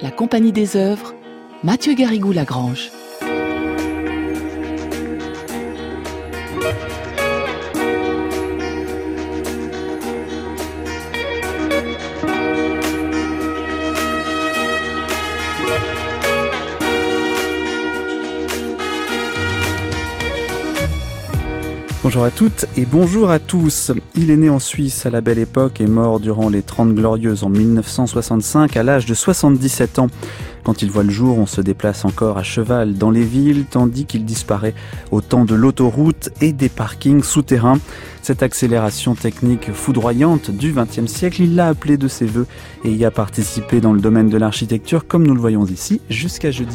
La Compagnie des œuvres, Mathieu Garrigou-Lagrange. Bonjour à toutes et bonjour à tous. Il est né en Suisse à la Belle Époque et mort durant les 30 Glorieuses en 1965 à l'âge de 77 ans. Quand il voit le jour, on se déplace encore à cheval dans les villes, tandis qu'il disparaît au temps de l'autoroute et des parkings souterrains. Cette accélération technique foudroyante du XXe siècle, il l'a appelée de ses voeux et y a participé dans le domaine de l'architecture, comme nous le voyons ici, jusqu'à jeudi.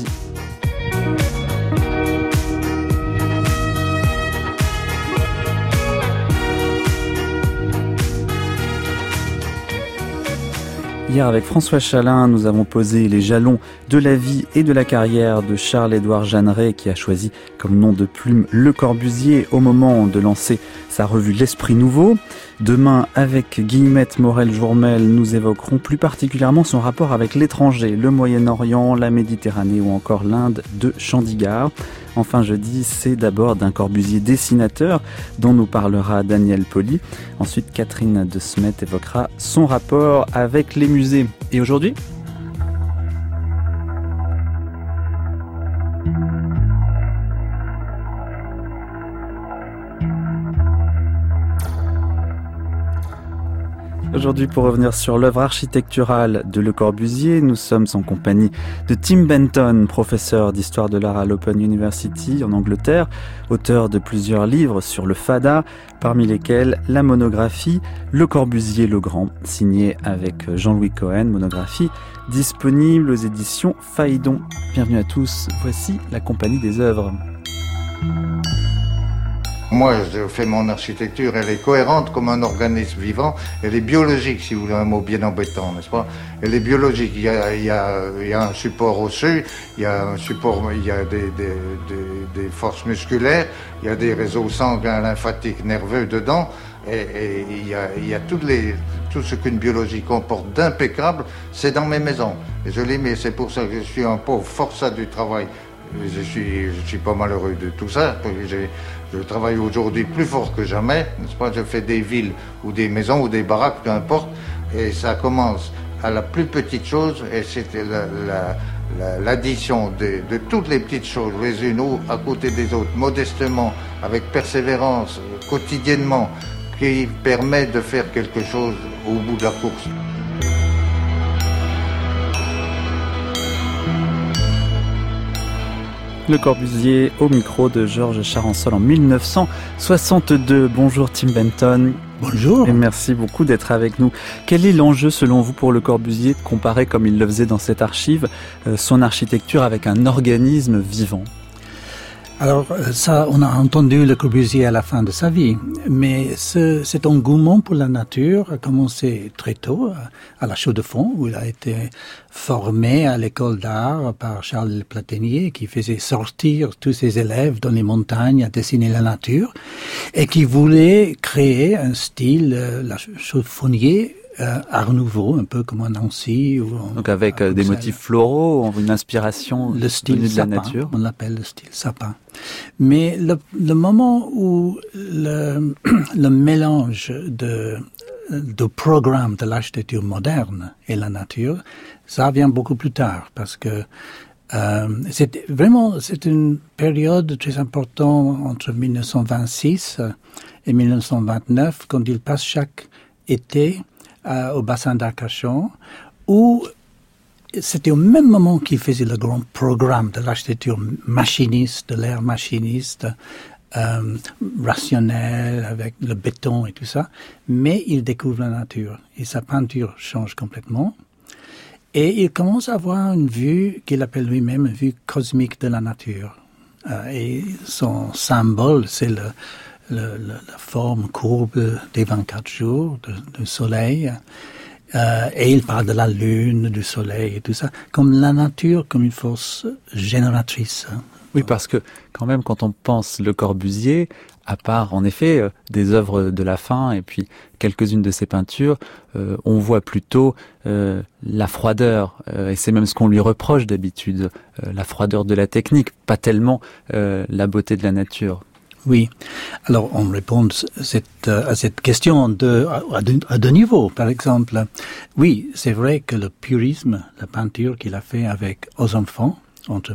Hier, avec François Chalin, nous avons posé les jalons de la vie et de la carrière de Charles-Édouard Jeanneret, qui a choisi comme nom de plume Le Corbusier au moment de lancer sa revue L'Esprit Nouveau. Demain, avec Guillemette Morel-Jourmel, nous évoquerons plus particulièrement son rapport avec l'étranger, le Moyen-Orient, la Méditerranée ou encore l'Inde de Chandigarh. Enfin, jeudi, c'est d'abord d'un Corbusier dessinateur dont nous parlera Daniel Poli. Ensuite, Catherine de Smet évoquera son rapport avec les musées. Et aujourd'hui ? Aujourd'hui, pour revenir sur l'œuvre architecturale de Le Corbusier, nous sommes en compagnie de Tim Benton, professeur d'histoire de l'art à l'Open University en Angleterre, auteur de plusieurs livres sur le fada, parmi lesquels la monographie Le Corbusier le Grand, signée avec Jean-Louis Cohen, monographie disponible aux éditions Phaidon. Bienvenue à tous, voici la Compagnie des œuvres. Moi, je fais mon architecture, elle est cohérente comme un organisme vivant, elle est biologique, si vous voulez un mot bien embêtant, n'est-ce pas? Elle est biologique, il y a un support osseux, il y a des forces musculaires, il y a des réseaux sanguins, lymphatiques, nerveux dedans, et il y a tout ce qu'une biologie comporte d'impeccable, c'est dans mes maisons. Et je les mets, c'est pour ça que je suis un pauvre forçat du travail. Je suis pas malheureux de tout ça. Je travaille aujourd'hui plus fort que jamais, n'est-ce pas? Je fais des villes ou des maisons ou des baraques, peu importe. Et ça commence à la plus petite chose, et c'était l'addition de toutes les petites choses, les unes à côté des autres, modestement, avec persévérance, quotidiennement, qui permet de faire quelque chose au bout de la course. Le Corbusier au micro de Georges Charançol en 1962. Bonjour Tim Benton. Bonjour. Et merci beaucoup d'être avec nous. Quel est l'enjeu selon vous pour Le Corbusier de comparer, comme il le faisait dans cette archive, son architecture avec un organisme vivant ? Alors ça, on a entendu Le Corbusier à la fin de sa vie, mais cet engouement pour la nature a commencé très tôt, à la Chaux-de-Fonds, où il a été formé à l'école d'art par Charles Platenier, qui faisait sortir tous ses élèves dans les montagnes à dessiner la nature, et qui voulait créer un style, la chaux-de-fonnier, Art Nouveau, un peu comme à Nancy. Donc avec des motifs floraux, une inspiration le style venue de sapin, la nature. On l'appelle le style sapin. Mais le moment où le mélange de programme de l'architecture moderne et la nature, ça vient beaucoup plus tard, parce que c'est une période très importante entre 1926 et 1929, quand il passe chaque été au bassin d'Arcachon, où c'était au même moment qu'il faisait le grand programme de l'architecture machiniste, de l'ère machiniste, rationnelle, avec le béton et tout ça, mais il découvre la nature et sa peinture change complètement. Et il commence à avoir une vue qu'il appelle lui-même une vue cosmique de la nature. Et son symbole, c'est la forme courbe des 24 jours du soleil. Et il parle de la lune, du soleil et tout ça, comme la nature, comme une force génératrice. Oui, parce que quand même, quand on pense Le Corbusier, à part en effet des œuvres de la fin et puis quelques-unes de ses peintures, on voit plutôt la froideur, et c'est même ce qu'on lui reproche d'habitude, la froideur de la technique, pas tellement la beauté de la nature. Oui. Alors, on répond à cette question à deux niveaux. Par exemple, oui, c'est vrai que le purisme, la peinture qu'il a fait avec Aux enfants, entre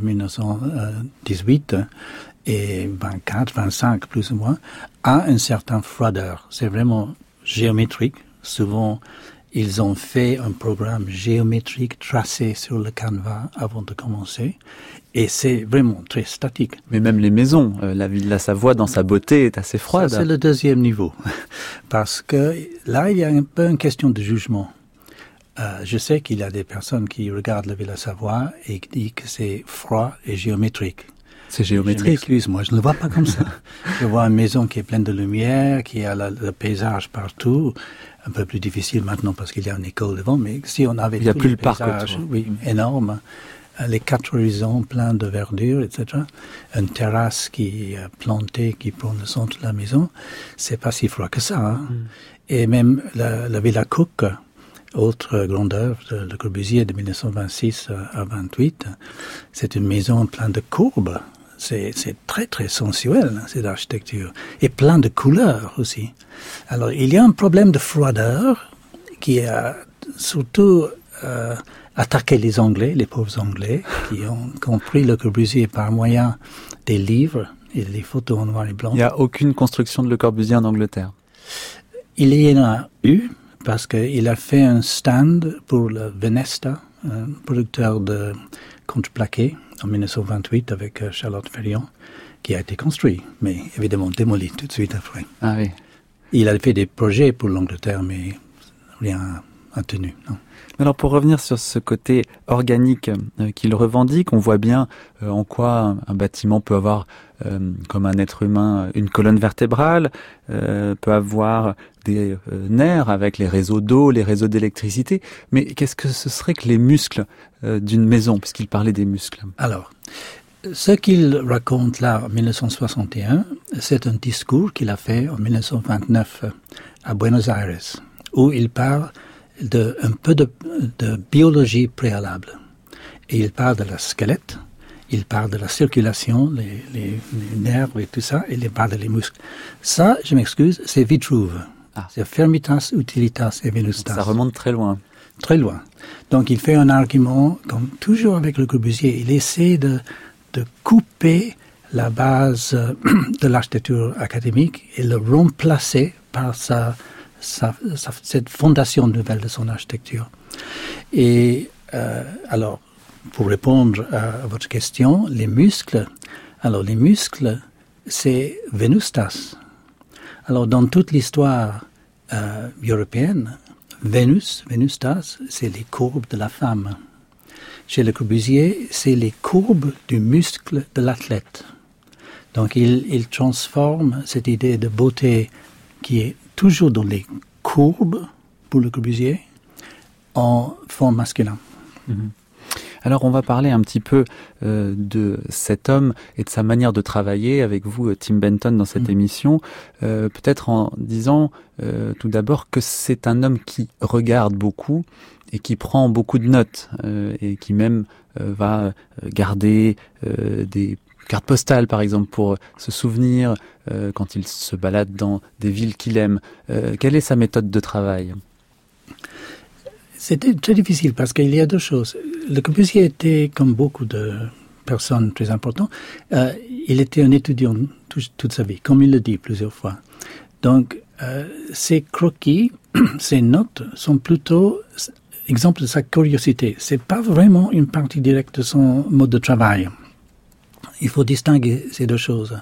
1918 et 24, 25 plus ou moins, a une certaine froideur. C'est vraiment géométrique. Souvent, ils ont fait un programme géométrique tracé sur le canevas avant de commencer. Et c'est vraiment très statique. Mais même les maisons, la ville de la Savoie, dans sa beauté, est assez froide. Ça, c'est le deuxième niveau. Parce que là, il y a un peu une question de jugement. Je sais qu'il y a des personnes qui regardent la ville de la Savoie et qui disent que c'est froid et géométrique. C'est géométrique. Je m'excuse, moi, je ne le vois pas comme ça. Je vois une maison qui est pleine de lumière, qui a le paysage partout. Un peu plus difficile maintenant parce qu'il y a une école devant, mais si on avait il n'y a plus le parc autour. Oui, énorme. Les quatre horizons pleins de verdure, etc. Une terrasse qui est plantée, qui prend le centre de la maison. C'est pas si froid que ça. Hein. Et même la Villa Cook, autre grande œuvre de Le Corbusier de 1926 à 28, c'est une maison pleine de courbes. C'est très, très sensuel, cette architecture. Et plein de couleurs aussi. Alors, il y a un problème de froideur qui a surtout attaqué les Anglais, les pauvres Anglais, qui ont compris Le Corbusier par moyen des livres et des photos en noir et blanc. Il n'y a aucune construction de Le Corbusier en Angleterre. Il y en a eu, parce qu'il a fait un stand pour le Venesta, un producteur de contreplaqué, en 1928 avec Charlotte Ferriand, qui a été construit, mais évidemment démoli tout de suite après. Ah oui. Il a fait des projets pour l'Angleterre, mais rien n'a tenu, non. Alors pour revenir sur ce côté organique qu'il revendique, on voit bien en quoi un bâtiment peut avoir, comme un être humain, une colonne vertébrale, peut avoir des nerfs avec les réseaux d'eau, les réseaux d'électricité. Mais qu'est-ce que ce serait que les muscles d'une maison, puisqu'il parlait des muscles? Alors, ce qu'il raconte là en 1961, c'est un discours qu'il a fait en 1929 à Buenos Aires, où il parle un peu de biologie préalable. Et il parle de la squelette, il parle de la circulation, les nerfs et tout ça, et il parle des muscles. Ça, je m'excuse, c'est Vitruve. Ah. C'est Fermitas, Utilitas et Venustas. Ça remonte très loin. Très loin. Donc il fait un argument, comme toujours avec Le Corbusier, il essaie de couper la base de l'architecture académique et le remplacer par cette fondation nouvelle de son architecture. Et alors, pour répondre à votre question, les muscles, c'est Venustas. Alors, dans toute l'histoire européenne, Venustas, c'est les courbes de la femme. Chez Le Corbusier, c'est les courbes du muscle de l'athlète. Donc, il transforme cette idée de beauté qui est toujours dans les courbes pour Le Corbusier en forme masculine. Mm-hmm. Alors on va parler un petit peu de cet homme et de sa manière de travailler avec vous, Tim Benton, dans cette émission. Peut-être en disant tout d'abord que c'est un homme qui regarde beaucoup et qui prend beaucoup de notes et qui même va garder des cartes postales, par exemple, pour se souvenir quand il se balade dans des villes qu'il aime. Quelle est sa méthode de travail ? C'était très difficile parce qu'il y a deux choses. Le Corbusier était, comme beaucoup de personnes très importantes, il était un étudiant toute sa vie, comme il le dit plusieurs fois. Donc, ses croquis, ses notes sont plutôt exemple de sa curiosité. C'est pas vraiment une partie directe de son mode de travail. Il faut distinguer ces deux choses.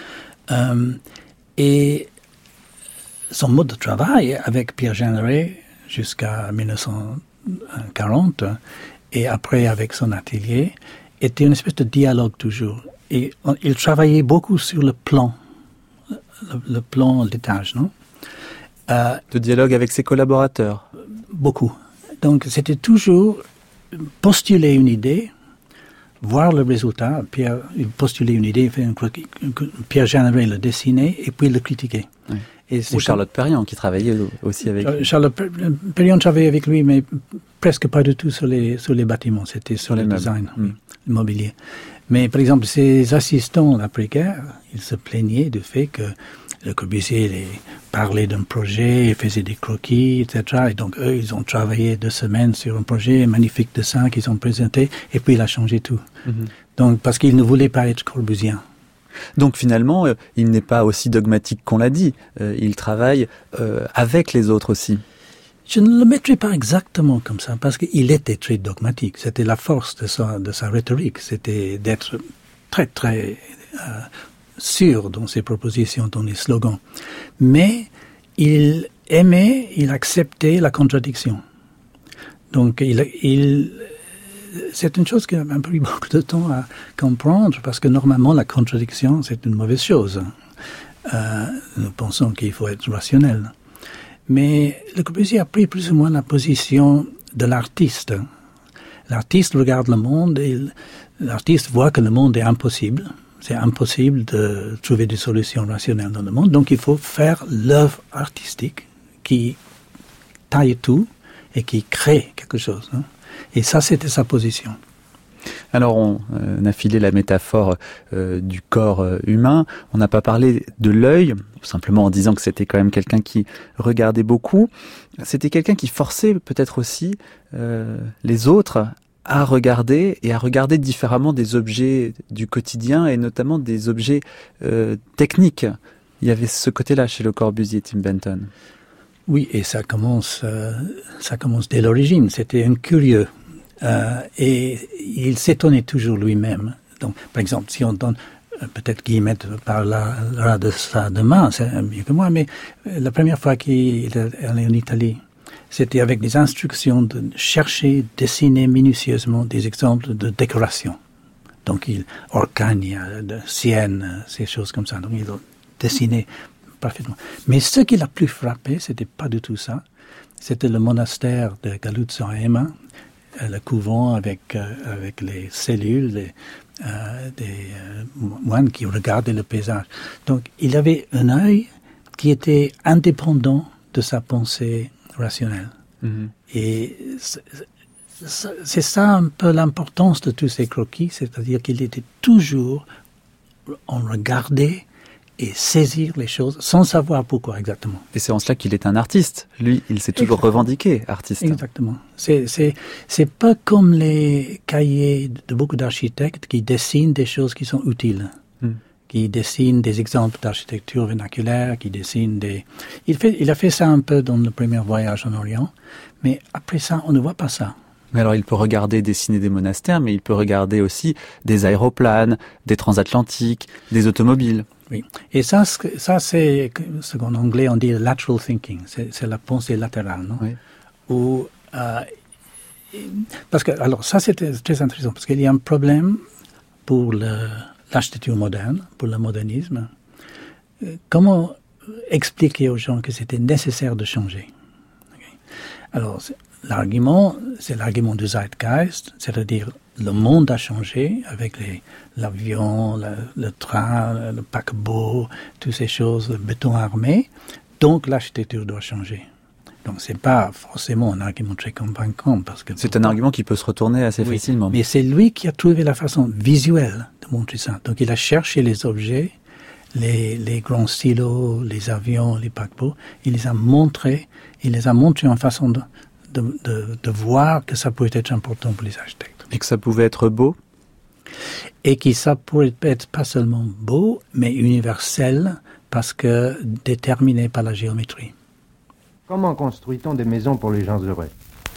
Et son mode de travail avec Pierre Jeanneret jusqu'à 1940 et après avec son atelier était une espèce de dialogue toujours. Et il travaillait beaucoup sur le plan d'étage, non? De dialogue avec ses collaborateurs. Beaucoup. Donc c'était toujours postuler une idée, voir le résultat. Pierre, il postulait une idée, il fait un croquis. Pierre Jeanneret le dessinait et puis le critiquait. Oui. Ou Charlotte Perriand, qui travaillait aussi avec lui. Charlotte Perriand travaillait avec lui, mais presque pas du tout sur les bâtiments. C'était sur le design, l'immobilier. Mais par exemple, ses assistants l'après-guerre, ils se plaignaient du fait que Le Corbusier parlait d'un projet, il faisait des croquis, etc. Et donc, eux, ils ont travaillé 2 semaines sur un projet, un magnifique dessin qu'ils ont présenté, et puis il a changé tout. Donc, parce qu'il ne voulait pas être corbusien. Donc finalement, il n'est pas aussi dogmatique qu'on l'a dit. Il travaille avec les autres aussi. Je ne le mettrai pas exactement comme ça, parce qu'il était très dogmatique. C'était la force de sa rhétorique. C'était d'être très, très sûr dans ses propositions, dans les slogans. Mais il aimait, il acceptait la contradiction. Donc c'est une chose qui m'a pris beaucoup de temps à comprendre, parce que normalement la contradiction c'est une mauvaise chose. Nous pensons qu'il faut être rationnel. Mais Le Corbusier a pris plus ou moins la position de l'artiste. L'artiste regarde le monde et l'artiste voit que le monde est impossible. C'est impossible de trouver des solutions rationnelles dans le monde. Donc il faut faire l'œuvre artistique qui taille tout et qui crée quelque chose. Et ça, c'était sa position. Alors, on a filé la métaphore du corps humain. On n'a pas parlé de l'œil, simplement en disant que c'était quand même quelqu'un qui regardait beaucoup. C'était quelqu'un qui forçait peut-être aussi les autres à regarder et à regarder différemment des objets du quotidien et notamment des objets techniques. Il y avait ce côté-là chez Le Corbusier, Tim Benton. Oui, et ça commence dès l'origine. C'était un curieux. Et il s'étonnait toujours lui-même. Donc, par exemple, si on donne, peut-être Guillemette parlera de ça demain, c'est mieux que moi, mais la première fois qu'il est allé en Italie, c'était avec des instructions de chercher, dessiner minutieusement des exemples de décoration. Donc, Orcagna, de Sienne, ces choses comme ça. Donc, il a dessiné parfaitement. Mais ce qui l'a plus frappé, c'était pas du tout ça. C'était le monastère de Galuzzo à Emma, le couvent avec les cellules des moines qui regardaient le paysage. Donc, il avait un œil qui était indépendant de sa pensée rationnelle. Et c'est ça un peu l'importance de tous ces croquis, c'est-à-dire qu'il était toujours en regarder et saisir les choses sans savoir pourquoi exactement. Et c'est en cela qu'il est un artiste. Lui, il s'est toujours revendiqué artiste. Exactement. C'est pas comme les cahiers de beaucoup d'architectes qui dessinent des choses qui sont utiles. Qui dessinent des exemples d'architecture vernaculaire, qui dessinent des... Il a fait ça un peu dans le premier voyage en Orient, mais après ça, on ne voit pas ça. Mais alors, il peut regarder dessiner des monastères, mais il peut regarder aussi des aéroplanes, des transatlantiques, des automobiles. Oui. Et ça c'est ce qu'en anglais on dit lateral thinking. C'est la pensée latérale, non? Oui. Parce que, alors, ça c'était très intéressant, parce qu'il y a un problème pour l'architecture moderne, pour le modernisme. Comment expliquer aux gens que c'était nécessaire de changer? Alors, l'argument, c'est l'argument du Zeitgeist, c'est-à-dire le monde a changé avec l'avion, le train, le paquebot, toutes ces choses, le béton armé, donc l'architecture doit changer. Donc c'est pas forcément un argument très convaincant, parce que c'est un argument qui peut se retourner assez facilement. Mais c'est lui qui a trouvé la façon visuelle de montrer ça. Donc il a cherché les objets, les grands silos, les avions, les paquebots, il les a montrés en façon de voir que ça pouvait être important pour les architectes. Et que ça pouvait être beau? Et que ça pourrait être pas seulement beau, mais universel, parce que déterminé par la géométrie. Comment construit-on des maisons pour les gens heureux?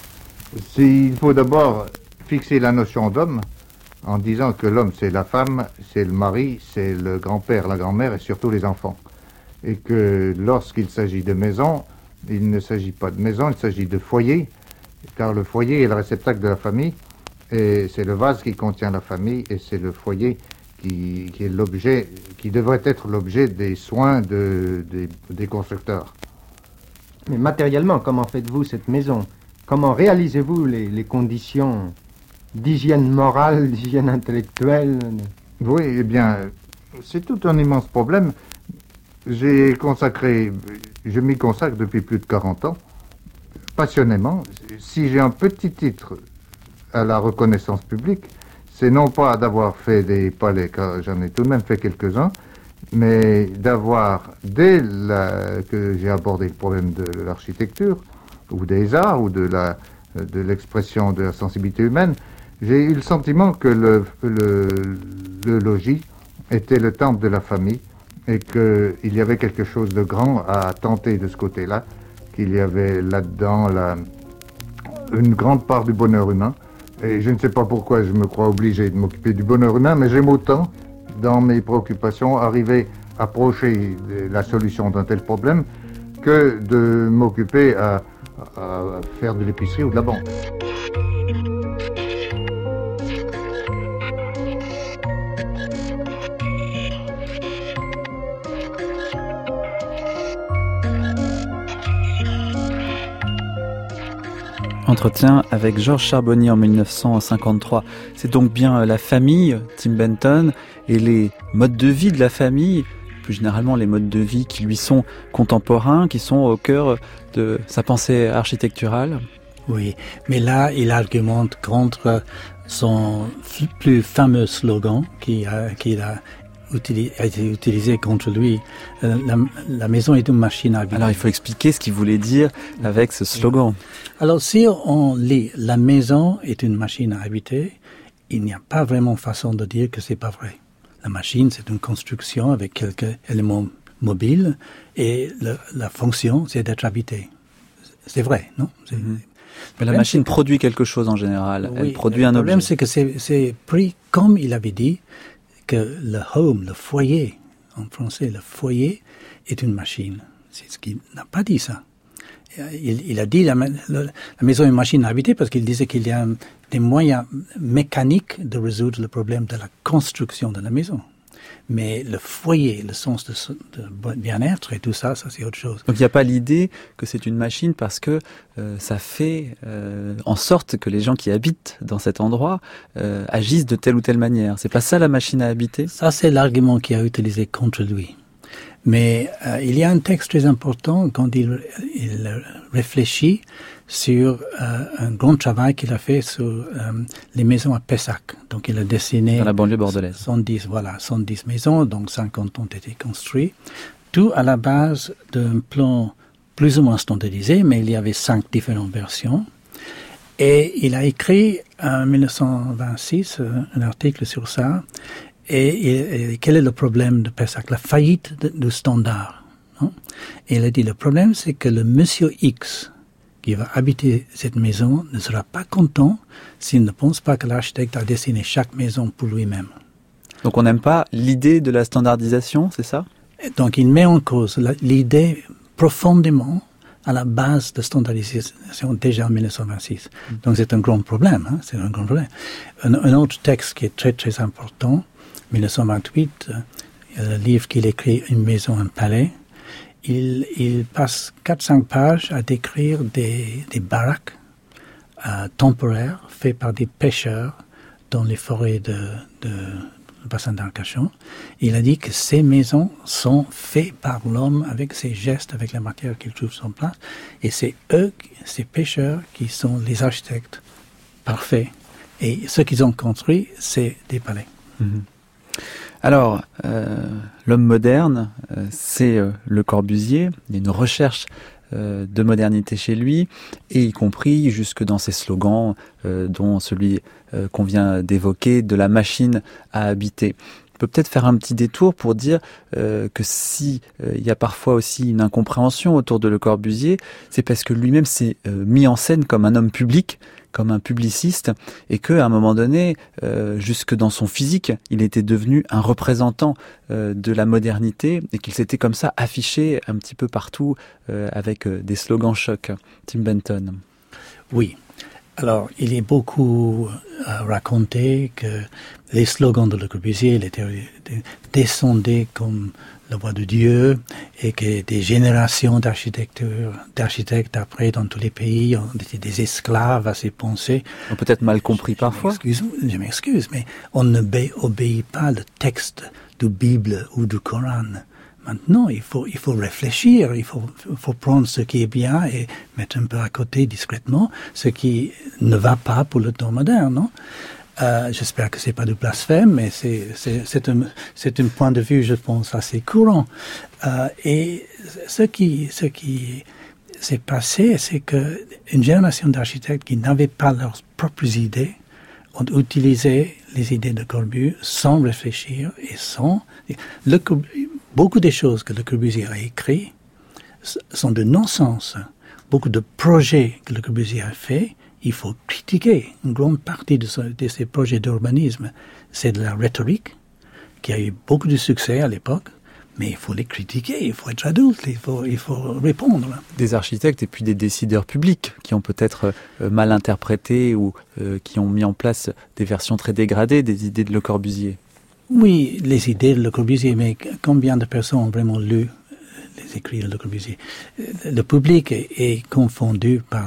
Il faut d'abord fixer la notion d'homme en disant que l'homme c'est la femme, c'est le mari, c'est le grand-père, la grand-mère et surtout les enfants. Et que lorsqu'il s'agit de maison, il ne s'agit pas de maison, il s'agit de foyer, car le foyer est le réceptacle de la famille, et c'est le vase qui contient la famille, et c'est le foyer qui est l'objet, qui devrait être l'objet des soins des constructeurs. Mais matériellement, comment faites-vous cette maison? Comment réalisez-vous les conditions d'hygiène morale, d'hygiène intellectuelle. Oui, eh bien, c'est tout un immense problème. Je m'y consacre depuis plus de 40 ans, passionnément. Si j'ai un petit titre à la reconnaissance publique, c'est non pas d'avoir fait des palais, car j'en ai tout de même fait quelques-uns, mais d'avoir, que j'ai abordé le problème de l'architecture, ou des arts, ou de l'expression de la sensibilité humaine, j'ai eu le sentiment que le logis était le temple de la famille, et qu'il y avait quelque chose de grand à tenter de ce côté-là, qu'il y avait là-dedans une grande part du bonheur humain. Et je ne sais pas pourquoi je me crois obligé de m'occuper du bonheur humain, mais j'aime autant, dans mes préoccupations, arriver à approcher la solution d'un tel problème que de m'occuper à faire de l'épicerie ou de la banque. Entretien avec Georges Charbonnier en 1953. C'est donc bien la famille, Tim Benton, et les modes de vie de la famille, plus généralement les modes de vie qui lui sont contemporains, qui sont au cœur de sa pensée architecturale. Oui, mais là, il argumente contre son plus fameux slogan qu'il a été utilisé contre lui. La maison est une machine à habiter. Alors il faut expliquer ce qu'il voulait dire avec ce slogan. Alors si on lit « la maison est une machine à habiter », il n'y a pas vraiment façon de dire que c'est pas vrai. La machine, c'est une construction avec quelques éléments mobiles et la fonction, c'est d'être habité. C'est vrai, non? Mais la machine produit quelque chose en général. Oui, elle produit un objet. Le problème, c'est que c'est pris comme il avait dit, que le home, le foyer, en français, le foyer est une machine. C'est ce qu'il n'a pas dit, ça. Il a dit la maison est une machine à habiter parce qu'il disait qu'il y a des moyens mécaniques de résoudre le problème de la construction de la maison. Mais le foyer, le sens de bien-être et tout ça, c'est autre chose. Donc il n'y a pas l'idée que c'est une machine parce que ça fait en sorte que les gens qui habitent dans cet endroit agissent de telle ou telle manière. C'est pas ça la machine à habiter? Ça, c'est l'argument qu'il a utilisé contre lui. Mais il y a un texte très important quand il réfléchit sur un grand travail qu'il a fait sur les maisons à Pessac. Donc il a dessiné... Dans la banlieue bordelaise. 110 maisons, donc 50 ont été construites. Tout à la base d'un plan plus ou moins standardisé, mais il y avait 5 différentes versions. Et il a écrit en 1926 un article sur ça. Et quel est le problème de Pessac? La faillite du standard. Non? Et il a dit, le problème, c'est que le monsieur X qui va habiter cette maison ne sera pas content s'il ne pense pas que l'architecte a dessiné chaque maison pour lui-même. Donc on n'aime pas l'idée de la standardisation, c'est ça? Donc il met en cause l'idée profondément à la base de standardisation déjà en 1926. Donc c'est un grand problème. Hein? C'est un grand problème. Un autre texte qui est très très important, 1928, le livre qu'il écrit, Une maison, un palais, il passe 4-5 pages à décrire des baraques temporaires faites par des pêcheurs dans les forêts de bassin d'Arcachon. Il a dit que ces maisons sont faites par l'homme avec ses gestes, avec la matière qu'il trouve sur place. Et c'est eux, ces pêcheurs, qui sont les architectes parfaits. Et ce qu'ils ont construit, c'est des palais. Mmh. Alors, l'homme moderne, c'est Le Corbusier. Il y a une recherche de modernité chez lui, et y compris jusque dans ses slogans, dont celui qu'on vient d'évoquer, de la machine à habiter. On peut peut-être faire un petit détour pour dire que si il y a parfois aussi une incompréhension autour de Le Corbusier, c'est parce que lui-même s'est mis en scène comme un homme public, comme un publiciste, et qu'à un moment donné, jusque dans son physique, il était devenu un représentant de la modernité, et qu'il s'était comme ça affiché un petit peu partout avec des slogans chocs. Tim Benton. Oui. Alors, il est beaucoup raconté que les slogans de Le Corbusier descendaient comme la voix de Dieu et que des générations d'architectes après dans tous les pays ont été des esclaves à ses pensées. Peut-être mal compris parfois. Je m'excuse, mais on n'obéit pas le texte de Bible ou du Coran. Maintenant, il faut réfléchir, il faut prendre ce qui est bien et mettre un peu à côté discrètement ce qui ne va pas pour le temps moderne, non? J'espère que c'est pas du blasphème, mais c'est un point de vue, je pense, assez courant. Et ce qui s'est passé, c'est que une génération d'architectes qui n'avaient pas leurs propres idées ont utilisé les idées de Corbu sans réfléchir et beaucoup des choses que Le Corbusier a écrites sont de non-sens. Beaucoup de projets que Le Corbusier a fait, il faut critiquer. Une grande partie de ces projets d'urbanisme, c'est de la rhétorique, qui a eu beaucoup de succès à l'époque, mais il faut les critiquer, il faut être adulte, il faut répondre. Des architectes et puis des décideurs publics qui ont peut-être mal interprété ou qui ont mis en place des versions très dégradées des idées de Le Corbusier. Oui, les idées de Le Corbusier, mais combien de personnes ont vraiment lu les écrits de Le Corbusier? Le public est confondu par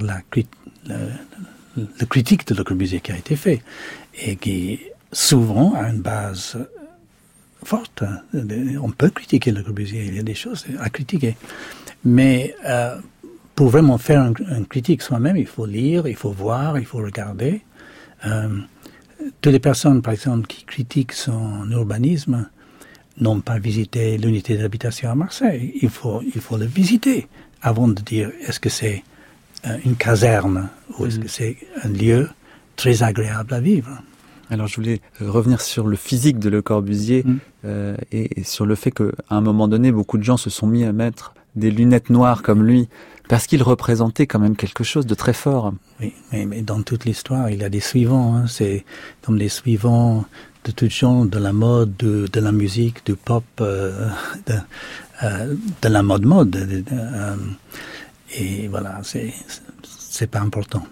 le critique de Le Corbusier qui a été fait et qui souvent a une base forte. On peut critiquer Le Corbusier, il y a des choses à critiquer. Mais pour vraiment faire une critique soi-même, il faut lire, il faut voir, il faut regarder. Toutes les personnes, par exemple, qui critiquent son urbanisme n'ont pas visité l'unité d'habitation à Marseille. Il faut le visiter avant de dire est-ce que c'est une caserne ou est-ce que c'est un lieu très agréable à vivre. Alors je voulais revenir sur le physique de Le Corbusier et sur le fait qu'à un moment donné, beaucoup de gens se sont mis à mettre des lunettes noires comme lui, parce qu'il représentait quand même quelque chose de très fort. Oui, mais dans toute l'histoire, il y a des suivants. Hein. C'est comme les suivants de tout genre, de la mode, de la musique, du pop, de la mode. Et voilà, c'est pas important.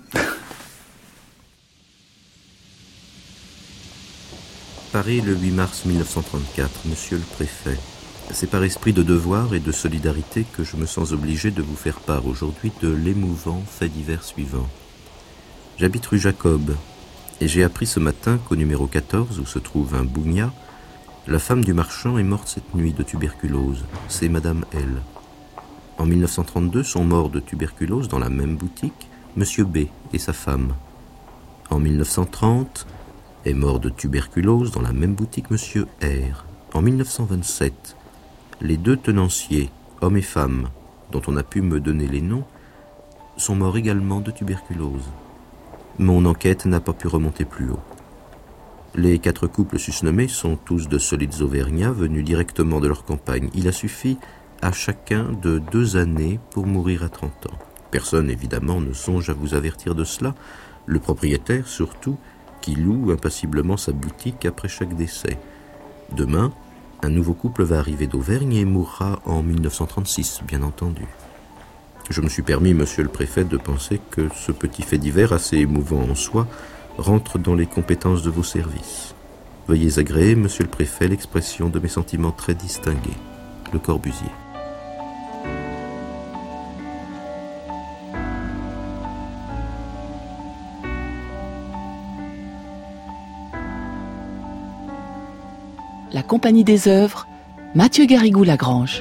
Paris, le 8 mars 1934. Monsieur le préfet, c'est par esprit de devoir et de solidarité que je me sens obligé de vous faire part aujourd'hui de l'émouvant fait divers suivant. J'habite rue Jacob, et j'ai appris ce matin qu'au numéro 14, où se trouve un Bougna, la femme du marchand est morte cette nuit de tuberculose. C'est Madame L. En 1932 sont morts de tuberculose dans la même boutique Monsieur B et sa femme. En 1930 est mort de tuberculose dans la même boutique Monsieur R. En 1927, les deux tenanciers, hommes et femmes, dont on a pu me donner les noms, sont morts également de tuberculose. Mon enquête n'a pas pu remonter plus haut. Les 4 couples susnommés sont tous de solides Auvergnats venus directement de leur campagne. Il a suffi à chacun de 2 années pour mourir à 30 ans. Personne, évidemment, ne songe à vous avertir de cela. Le propriétaire, surtout, qui loue impassiblement sa boutique après chaque décès. Demain, un nouveau couple va arriver d'Auvergne et mourra en 1936, bien entendu. Je me suis permis, monsieur le préfet, de penser que ce petit fait divers, assez émouvant en soi, rentre dans les compétences de vos services. Veuillez agréer, monsieur le préfet, l'expression de mes sentiments très distingués. Le Corbusier. La Compagnie des œuvres, Mathieu Garrigou-Lagrange.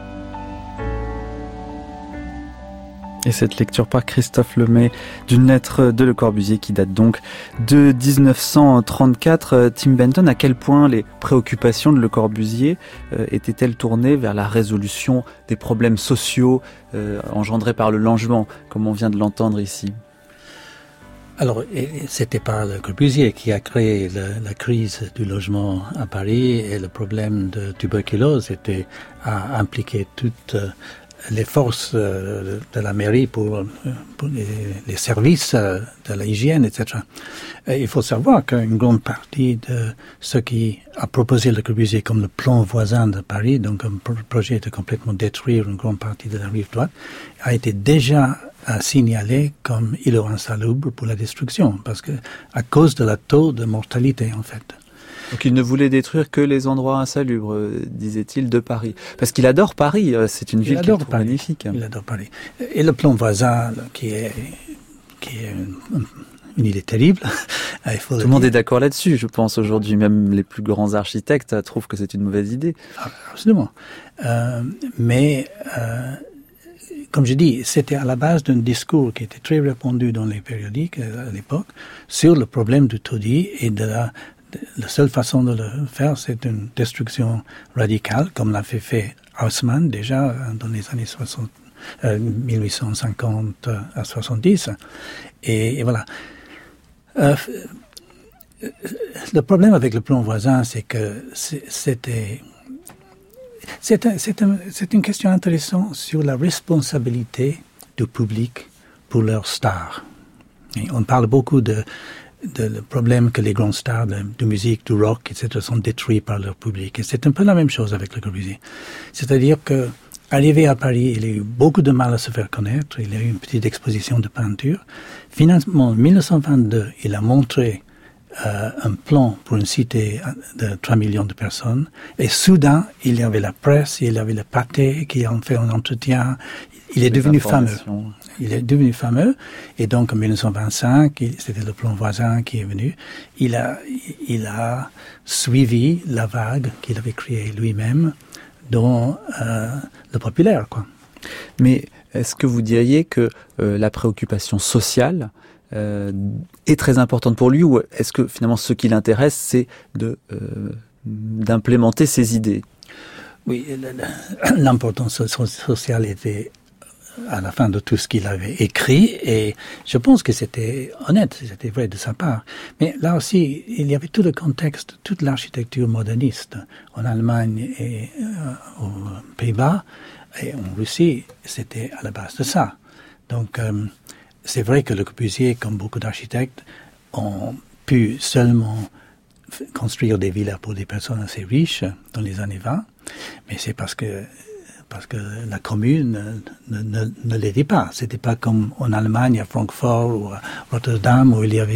Et cette lecture par Christophe Lemay d'une lettre de Le Corbusier qui date donc de 1934. Tim Benton, à quel point les préoccupations de Le Corbusier étaient-elles tournées vers la résolution des problèmes sociaux engendrés par le logement, comme on vient de l'entendre ici? Alors, c'était pas Le Corbusier qui a créé la crise du logement à Paris, et le problème de tuberculose a impliqué toutes les forces de la mairie pour les services de l'hygiène, etc. Et il faut savoir qu'une grande partie de ce qui a proposé Le Corbusier comme le plan voisin de Paris, donc un projet de complètement détruire une grande partie de la rive droite, a été déjà signalés comme îlots insalubres pour la destruction, parce que à cause de la taux de mortalité, en fait. Donc il ne voulait détruire que les endroits insalubres, disait-il, de Paris. Parce qu'il adore Paris, c'est une ville qu'il trouve magnifique. Il adore Paris. Et le plan Voisin, qui est une idée terrible. Tout le monde est d'accord là-dessus, je pense, aujourd'hui. Même les plus grands architectes trouvent que c'est une mauvaise idée. Absolument. Comme je dis, c'était à la base d'un discours qui était très répandu dans les périodiques à l'époque sur le problème du taudis et la seule façon de le faire, c'est une destruction radicale, comme l'avait fait Haussmann déjà dans les années 1850 à 70. Et voilà. Le problème avec le plan Voisin, c'est que c'est une question intéressante sur la responsabilité du public pour leurs stars. Et on parle beaucoup de le problème que les grandes stars de musique, du rock, etc. sont détruits par leur public. Et c'est un peu la même chose avec Le Corbusier. C'est-à-dire que, arrivé à Paris, il a eu beaucoup de mal à se faire connaître. Il a eu une petite exposition de peinture. Finalement, en 1922, il a montré un plan pour une cité de 3 millions de personnes. Et soudain, il y avait la presse, il y avait le pâté qui en fait un entretien. Il est devenu fameux. Il est devenu fameux. Et donc, en 1925, c'était le plan Voisin qui est venu. Il a suivi la vague qu'il avait créée lui-même dans le populaire, quoi. Mais est-ce que vous diriez que la préoccupation sociale est très importante pour lui, ou est-ce que finalement ce qui l'intéresse, c'est d'implémenter ses idées? Oui, l'importance sociale était à la fin de tout ce qu'il avait écrit, et je pense que c'était honnête, c'était vrai de sa part. Mais là aussi, il y avait tout le contexte, toute l'architecture moderniste en Allemagne et aux Pays-Bas et en Russie, c'était à la base de ça. Donc, c'est vrai que Le Corbusier, comme beaucoup d'architectes, ont pu seulement construire des villas pour des personnes assez riches dans les années 20, mais c'est parce que la commune ne l'aidait pas. C'était pas comme en Allemagne, à Francfort ou à Rotterdam, où il y avait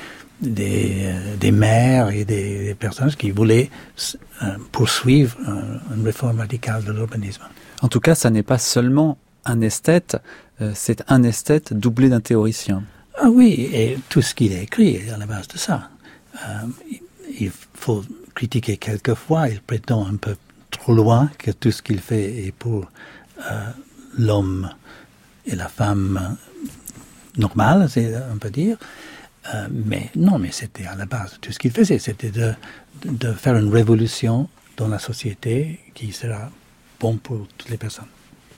des maires et des personnes qui voulaient poursuivre une réforme radicale de l'urbanisme. En tout cas, ça n'est pas seulement un esthète, c'est un esthète doublé d'un théoricien. Ah oui, et tout ce qu'il a écrit est à la base de ça. Il faut critiquer quelquefois, il prétend un peu trop loin que tout ce qu'il fait est pour l'homme et la femme normale, on peut dire. Mais c'était à la base de tout ce qu'il faisait. C'était de faire une révolution dans la société qui sera bon pour toutes les personnes.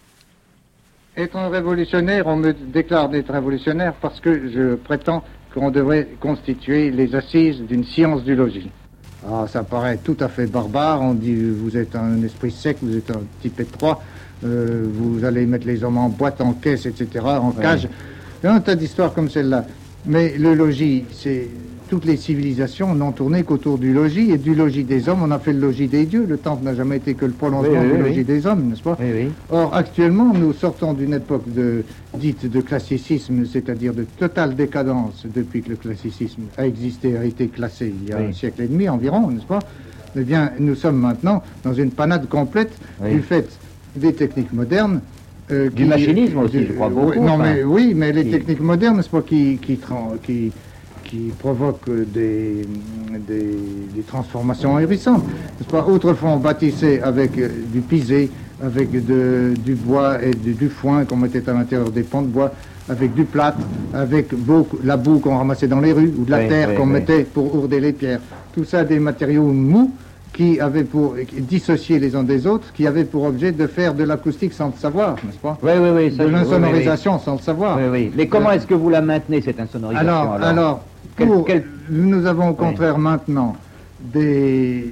Être un révolutionnaire, on me déclare d'être révolutionnaire parce que je prétends qu'on devrait constituer les assises d'une science du logis. Ah, ça paraît tout à fait barbare. On dit vous êtes un esprit sec, vous êtes un type étroit, vous allez mettre les hommes en boîte, en caisse, etc., en cage. Il y a un tas d'histoires comme celle-là. Mais le logis, toutes les civilisations n'ont tourné qu'autour du logis, et du logis des hommes, on a fait le logis des dieux. Le temple n'a jamais été que le prolongement du logis des hommes, n'est-ce pas? Or, actuellement, nous sortons d'une époque dite de classicisme, c'est-à-dire de totale décadence depuis que le classicisme a existé, a été classé il y a un siècle et demi environ, n'est-ce pas? Eh bien, nous sommes maintenant dans une panade complète du fait des techniques modernes. Du machinisme aussi, je crois beaucoup. Mais les techniques modernes, n'est-ce pas, qui provoquent des transformations ahurissantes. N'est-ce pas? Autrefois, on bâtissait avec du pisé, avec du bois et du foin qu'on mettait à l'intérieur des pans de bois, avec du plâtre, avec la boue qu'on ramassait dans les rues, ou de la terre qu'on mettait pour ourder les pierres. Tout ça, des matériaux mous qui avaient pour dissocier les uns des autres, qui avaient pour objet de faire de l'acoustique sans le savoir, n'est-ce pas? De l'insonorisation sans le savoir. Mais comment est-ce que vous la maintenez, cette insonorisation? Alors, nous avons au contraire maintenant des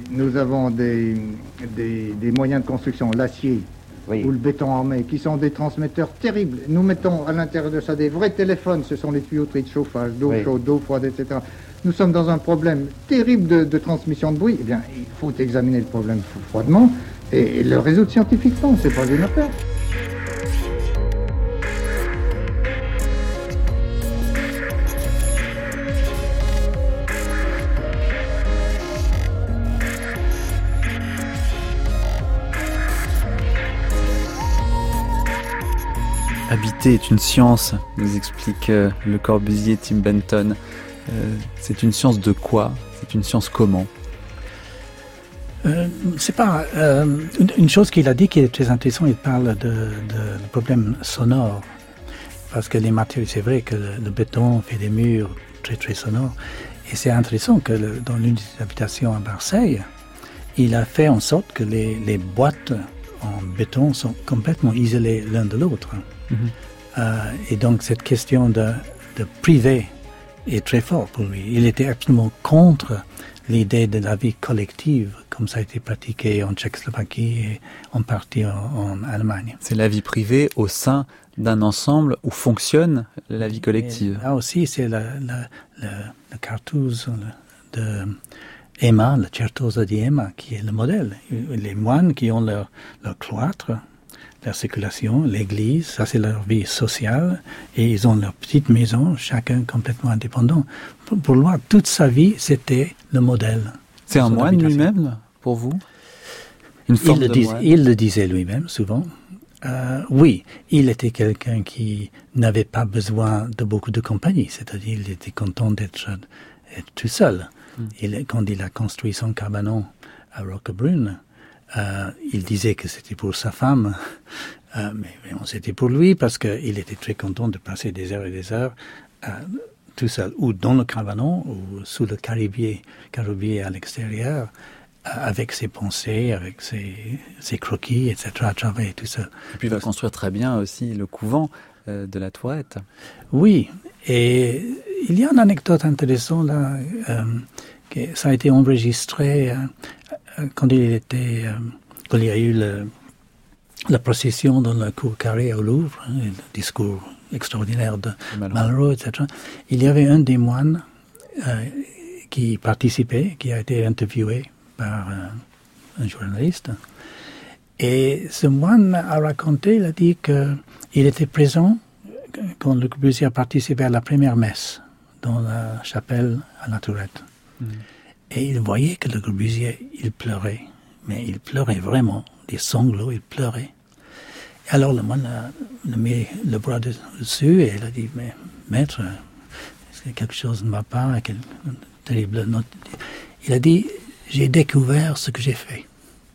moyens de construction, l'acier ou le béton armé, qui sont des transmetteurs terribles. Nous mettons à l'intérieur de ça des vrais téléphones, ce sont les tuyauteries de chauffage, d'eau chaude, d'eau froide, etc. Nous sommes dans un problème terrible de transmission de bruit. Eh bien, il faut examiner le problème froidement et le résoudre scientifiquement. C'est pas une affaire. l'humanité est une science, nous explique Le Corbusier, Tim Benton. C'est une science de quoi? C'est une science comment? C'est pas une chose qu'il a dit qui est très intéressante. Il parle de problèmes sonores, parce que les matériaux, c'est vrai que le béton fait des murs très très sonores, et c'est intéressant que dans l'unité d'habitation à Marseille, il a fait en sorte que les boîtes en béton sont complètement isolées l'un de l'autre. Et donc cette question de privé est très forte pour lui. Il était absolument contre l'idée de la vie collective, comme ça a été pratiqué en Tchécoslovaquie et en partie en Allemagne. C'est la vie privée au sein d'un ensemble où fonctionne la vie collective. Et là aussi, c'est le cartouze de Emma, le Certosa di Emma, qui est le modèle. Les moines qui ont leur cloître, leur circulation, l'église, ça c'est leur vie sociale, et ils ont leur petite maison, chacun complètement indépendant. Pour lui, toute sa vie, c'était le modèle. C'est un moine lui-même, pour vous? Une forme de moine. Il le disait lui-même, souvent. Oui, il était quelqu'un qui n'avait pas besoin de beaucoup de compagnie, c'est-à-dire il était content d'être tout seul. Quand il a construit son cabanon à Roquebrune, il disait que c'était pour sa femme, mais c'était pour lui parce qu'il était très content de passer des heures et des heures tout seul, ou dans le cabanon, ou sous le caroubier à l'extérieur, avec ses pensées, avec ses croquis, etc., à travailler tout seul. Et puis il va construire très bien aussi le couvent de la Tourette. Oui, et il y a une anecdote intéressante là, ça a été enregistré quand il y a eu la procession dans la cour carrée au Louvre, le discours extraordinaire de Malraux, etc. Il y avait un des moines qui participait, qui a été interviewé par un journaliste. Et ce moine a raconté, il a dit qu'il était présent quand Le Corbusier a participé à la première messe dans la chapelle à la Tourette. Et il voyait que Le Corbusier, il pleurait. Mais il pleurait vraiment, des sanglots, il pleurait. Et alors le moine a mis le bras dessus et il a dit, mais maître, est-ce que quelque chose ne va pas, quelle terrible note? Il a dit, j'ai découvert ce que j'ai fait.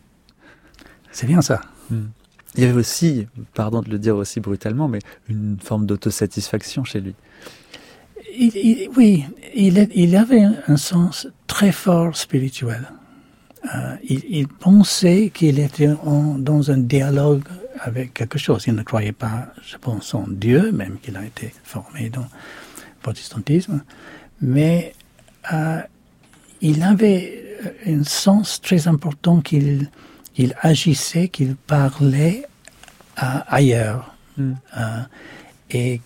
C'est bien ça. Il y avait aussi, pardon de le dire aussi brutalement, mais une forme d'autosatisfaction chez lui. Oui, il avait un sens très fort spirituel. Il pensait qu'il était dans un dialogue avec quelque chose. Il ne croyait pas, je pense, en Dieu, même qu'il a été formé dans le protestantisme. Mais il avait un sens très important qu'il agissait, qu'il parlait ailleurs. Et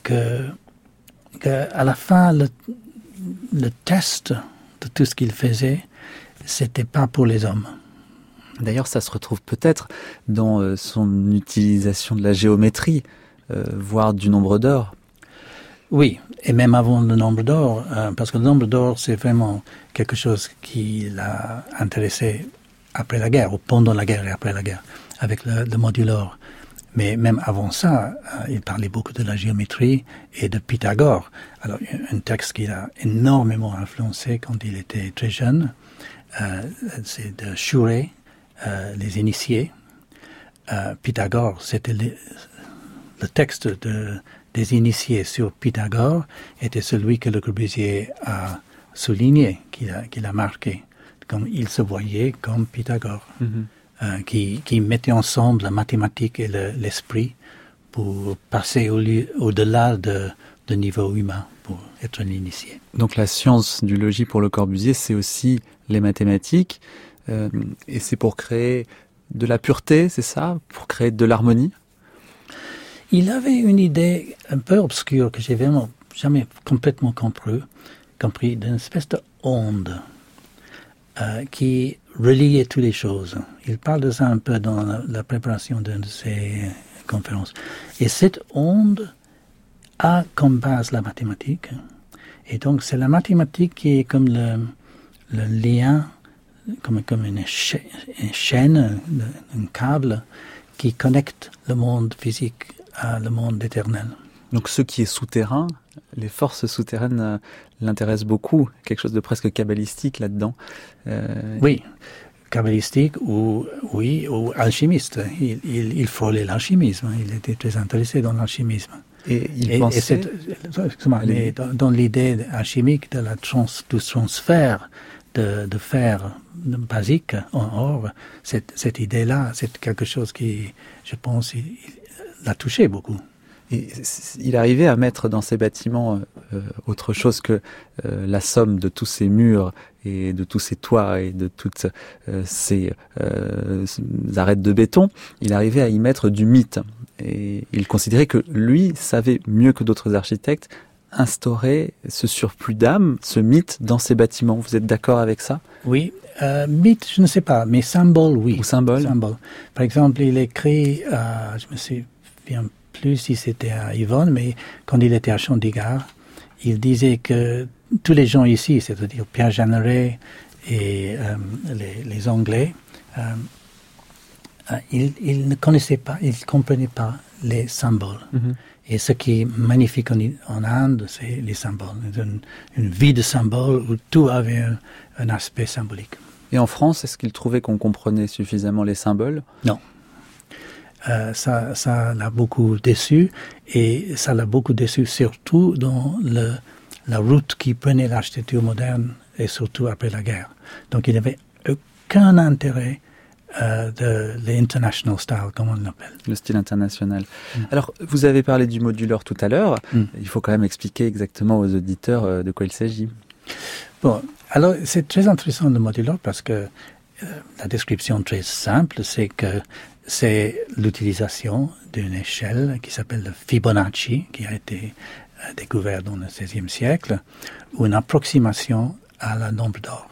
qu'à la fin, le test de tout ce qu'il faisait, c'était pas pour les hommes. D'ailleurs, ça se retrouve peut-être dans son utilisation de la géométrie, voire du nombre d'or. Oui, et même avant le nombre d'or, parce que le nombre d'or, c'est vraiment quelque chose qui l'a intéressé après la guerre, ou pendant la guerre et après la guerre, avec le module or. Mais même avant ça, il parlait beaucoup de la géométrie et de Pythagore. Alors, un texte qui l'a énormément influencé quand il était très jeune, c'est de Chouret, les initiés. Pythagore, c'était le texte des initiés sur Pythagore était celui que Le Corbusier a souligné, qu'il a marqué, comme il se voyait comme Pythagore, qui mettait ensemble la mathématique et l'esprit pour passer au-delà de niveau humain, pour être un initié. Donc la science du logis pour Le Corbusier, c'est aussi les mathématiques, et c'est pour créer de la pureté, c'est ça? Pour créer de l'harmonie? Il avait une idée un peu obscure que j'ai vraiment jamais complètement compris d'une espèce de onde qui reliait toutes les choses. Il parle de ça un peu dans la préparation d'une de ses conférences. Et cette onde a comme base la mathématique. Et donc c'est la mathématique qui est comme le lien, comme une chaîne, un câble qui connecte le monde physique à le monde éternel. Donc ce qui est souterrain, les forces souterraines l'intéressent beaucoup, quelque chose de presque kabbalistique là-dedans. Oui, kabbalistique ou alchimiste. Il frôlait l'alchimisme, il était très intéressé dans l'alchimisme. Et il pensait... mais dans l'idée alchimique du transfert de fer basique en or, cette idée-là, c'est quelque chose qui, je pense, il l'a touché beaucoup. Et il arrivait à mettre dans ses bâtiments autre chose que la somme de tous ces murs et de tous ces toits et de toutes ces arêtes de béton. Il arrivait à y mettre du mythe. Et il considérait que lui savait mieux que d'autres architectes instaurer ce surplus d'âme, ce mythe dans ses bâtiments. Vous êtes d'accord avec ça? Oui. Mythe, je ne sais pas, mais symbole, oui. Ou symbole? Par exemple, il écrit, je me souviens plus si c'était à Yvonne, mais quand il était à Chandigarh, il disait que tous les gens ici, c'est-à-dire Pierre Jeanneret et les Anglais, ils ne connaissaient pas, ils ne comprenaient pas les symboles. Mm-hmm. Et ce qui est magnifique en Inde, c'est les symboles. Une vie de symboles où tout avait un aspect symbolique. Et en France, est-ce qu'il trouvait qu'on comprenait suffisamment les symboles? Non. Ça l'a beaucoup déçu, et ça l'a beaucoup déçu surtout dans la route qui prenait l'architecture moderne, et surtout après la guerre. Donc il n'avait aucun intérêt de l'international style, comme on l'appelle. Le style international. Alors, vous avez parlé du modulaire tout à l'heure. Il faut quand même expliquer exactement aux auditeurs de quoi il s'agit. Bon, alors c'est très intéressant le modulaire parce que la description très simple, c'est que c'est l'utilisation d'une échelle qui s'appelle le Fibonacci, qui a été découvert dans le XVIe siècle, ou une approximation à la nombre d'or.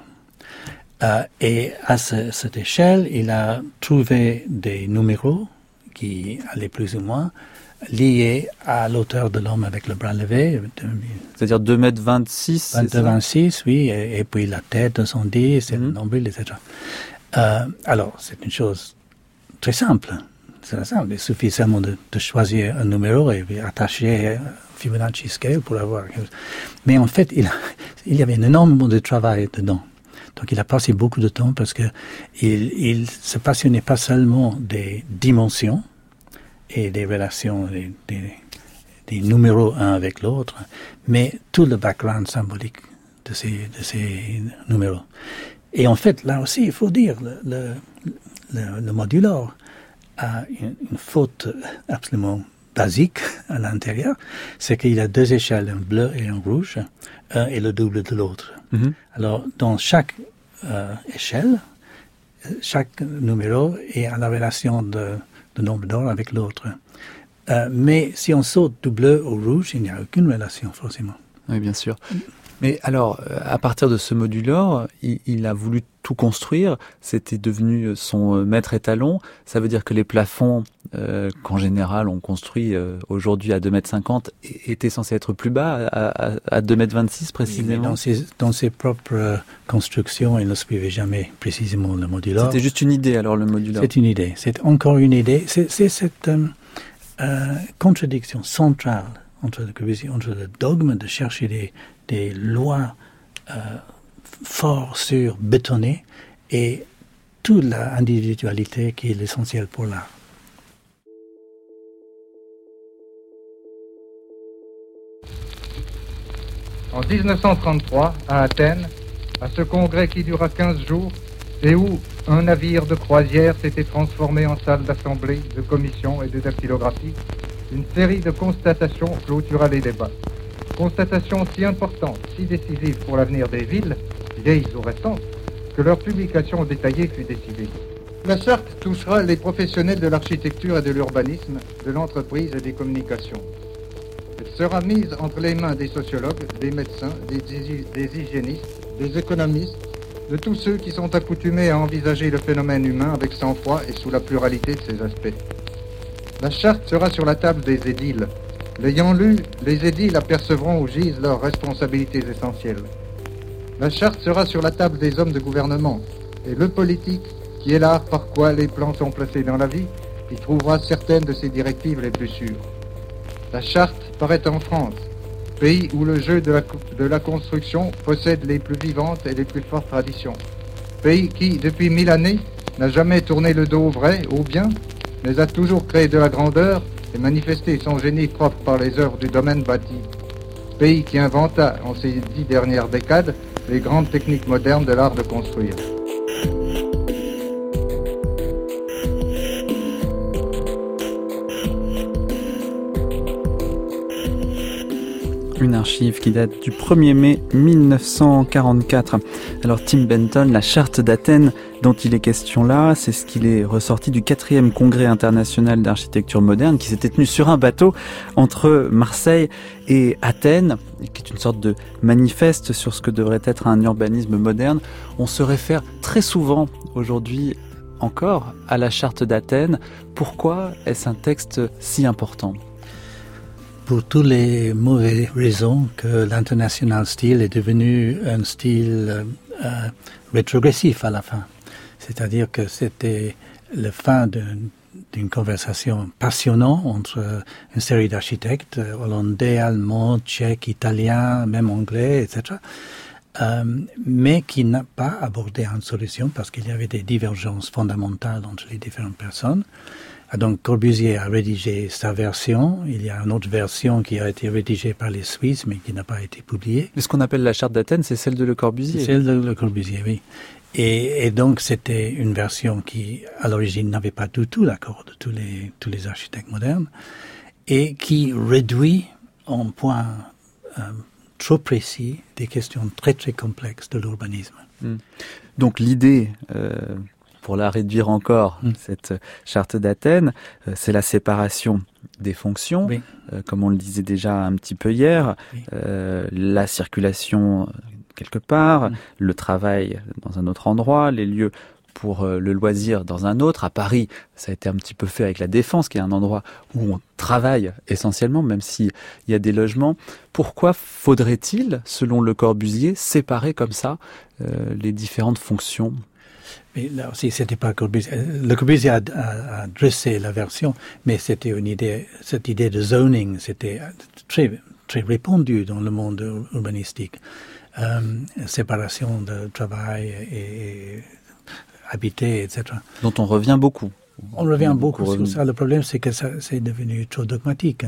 Et à cette échelle, il a trouvé des numéros qui allaient plus ou moins liés à l'auteur de l'homme avec le bras levé. C'est-à-dire 2,26 m. 2,26 oui, et puis la tête 210, le nombril, etc. Alors, c'est une chose très simple. C'est simple. Il suffit seulement de choisir un numéro et attacher Fibonacci Scale pour avoir quelque chose. Mais en fait, il y avait énormément de travail dedans. Donc il a passé beaucoup de temps parce que il se passionnait pas seulement des dimensions et des relations des numéros un avec l'autre, mais tout le background symbolique de ces numéros. Et en fait, là aussi, il faut dire, le modulaire a une faute absolument basique à l'intérieur, c'est qu'il a deux échelles, un bleu et un rouge, un est le double de l'autre. Mm-hmm. Alors, dans chaque échelle, chaque numéro est à la relation de nombre d'or avec l'autre. Mais si on saute du bleu au rouge, il n'y a aucune relation, forcément. Oui, bien sûr. Mais alors, à partir de ce modulaire, il a voulu tout construire. C'était devenu son maître étalon. Ça veut dire que les plafonds, qu'en général on construit aujourd'hui à 2,50 m, étaient censés être plus bas, à 2,26 m précisément. Oui, dans ses propres constructions, il ne suivait jamais précisément le modulaire. C'était juste une idée, alors, le modulaire. C'est une idée. C'est encore une idée. C'est cette contradiction centrale entre le dogme de chercher des lois fortes sur bétonnées et toute l'individualité qui est l'essentiel pour l'art. En 1933, à Athènes, à ce congrès qui dura 15 jours et où un navire de croisière s'était transformé en salle d'assemblée, de commission et de dactylographie, une série de constatations clôtura les débats. Constatations si importantes, si décisives pour l'avenir des villes, vieilles ou récentes, que leur publication détaillée fut décidée. La charte touchera les professionnels de l'architecture et de l'urbanisme, de l'entreprise et des communications. Elle sera mise entre les mains des sociologues, des médecins, des hygiénistes, des économistes, de tous ceux qui sont accoutumés à envisager le phénomène humain avec sang-froid et sous la pluralité de ses aspects. La charte sera sur la table des édiles. L'ayant lu, les édiles apercevront où gisent leurs responsabilités essentielles. La charte sera sur la table des hommes de gouvernement, et le politique, qui est l'art par quoi les plans sont placés dans la vie, y trouvera certaines de ses directives les plus sûres. La charte disparaît en France, pays où le jeu de la construction possède les plus vivantes et les plus fortes traditions. Pays qui, depuis 1000 années, n'a jamais tourné le dos au vrai, au bien, mais a toujours créé de la grandeur et manifesté son génie propre par les œuvres du domaine bâti. Pays qui inventa, en ces 10 dernières décades, les grandes techniques modernes de l'art de construire. Une archive qui date du 1er mai 1944. Alors Tim Benton, la charte d'Athènes dont il est question là, c'est ce qu'il est ressorti du 4e congrès international d'architecture moderne qui s'était tenu sur un bateau entre Marseille et Athènes, qui est une sorte de manifeste sur ce que devrait être un urbanisme moderne. On se réfère très souvent aujourd'hui encore à la charte d'Athènes. Pourquoi est-ce un texte si important ? Pour toutes les mauvaises raisons que l'international style est devenu un style rétrogressif à la fin. C'est-à-dire que c'était la fin d'une conversation passionnante entre une série d'architectes hollandais, allemands, tchèques, italiens, même anglais, etc. Mais qui n'a pas abordé une solution parce qu'il y avait des divergences fondamentales entre les différentes personnes. Donc Corbusier a rédigé sa version. Il y a une autre version qui a été rédigée par les Suisses, mais qui n'a pas été publiée. Mais ce qu'on appelle la charte d'Athènes, c'est celle de Le Corbusier. C'est celle de Le Corbusier, oui. Et donc c'était une version qui, à l'origine, n'avait pas du tout l'accord de tous les architectes modernes, et qui réduit en point trop précis des questions très très complexes de l'urbanisme. Donc l'idée, pour la réduire encore, cette charte d'Athènes, c'est la séparation des fonctions, oui. Comme on le disait déjà un petit peu hier, oui. La circulation quelque part, le travail dans un autre endroit, les lieux pour le loisir dans un autre. À Paris, ça a été un petit peu fait avec la Défense, qui est un endroit où on travaille essentiellement, même s'il y a des logements. Pourquoi faudrait-il, selon Le Corbusier, séparer comme ça les différentes fonctions ? Mais là aussi, c'était pas Corbusier. Le Corbusier a dressé la version, mais c'était cette idée de zoning, c'était très, très répandu dans le monde urbanistique. Séparation de travail et habiter, etc. Dont on revient beaucoup. On revient beaucoup sur ça. Le problème, c'est que ça, c'est devenu trop dogmatique.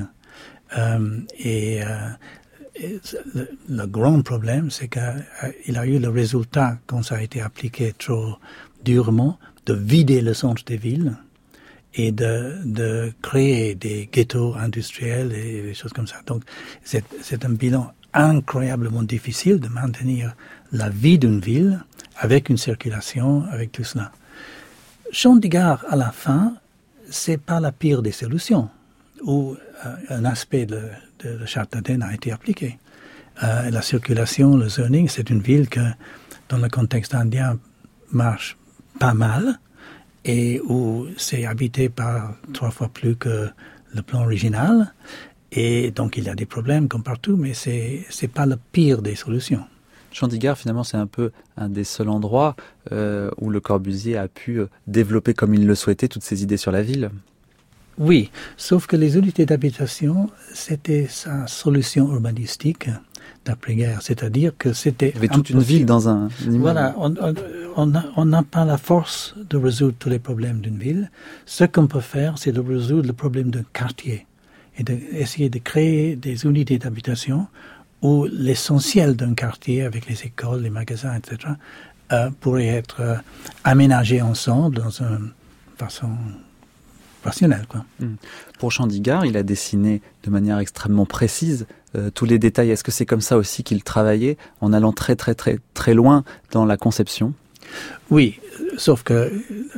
Le grand problème, c'est qu'il a eu le résultat, quand ça a été appliqué trop durement, de vider le centre des villes et de créer des ghettos industriels et des choses comme ça. Donc, c'est un bilan incroyablement difficile de maintenir la vie d'une ville avec une circulation, avec tout cela. Chandigarh, à la fin, c'est pas la pire des solutions, où un aspect de la charte d'Athènes a été appliqué. La circulation, le zoning, c'est une ville que, dans le contexte indien, marche pas mal, et où c'est habité par 3 fois plus que le plan original. Et donc, il y a des problèmes comme partout, mais c'est pas le pire des solutions. Chandigarh, finalement, c'est un peu un des seuls endroits où Le Corbusier a pu développer comme il le souhaitait toutes ses idées sur la ville. Oui, sauf que les unités d'habitation, c'était sa solution urbanistique d'après-guerre. C'est-à-dire que c'était... Il y avait toute une ville dans un immeuble. Voilà, on n'a pas la force de résoudre tous les problèmes d'une ville. Ce qu'on peut faire, c'est de résoudre le problème d'un quartier et d'essayer de créer des unités d'habitation où l'essentiel d'un quartier, avec les écoles, les magasins, etc., pourrait être aménagé ensemble dans une façon rationnelle, quoi. Pour Chandigarh, il a dessiné de manière extrêmement précise tous les détails. Est-ce que c'est comme ça aussi qu'il travaillait, en allant très très très très loin dans la conception ? Oui, sauf que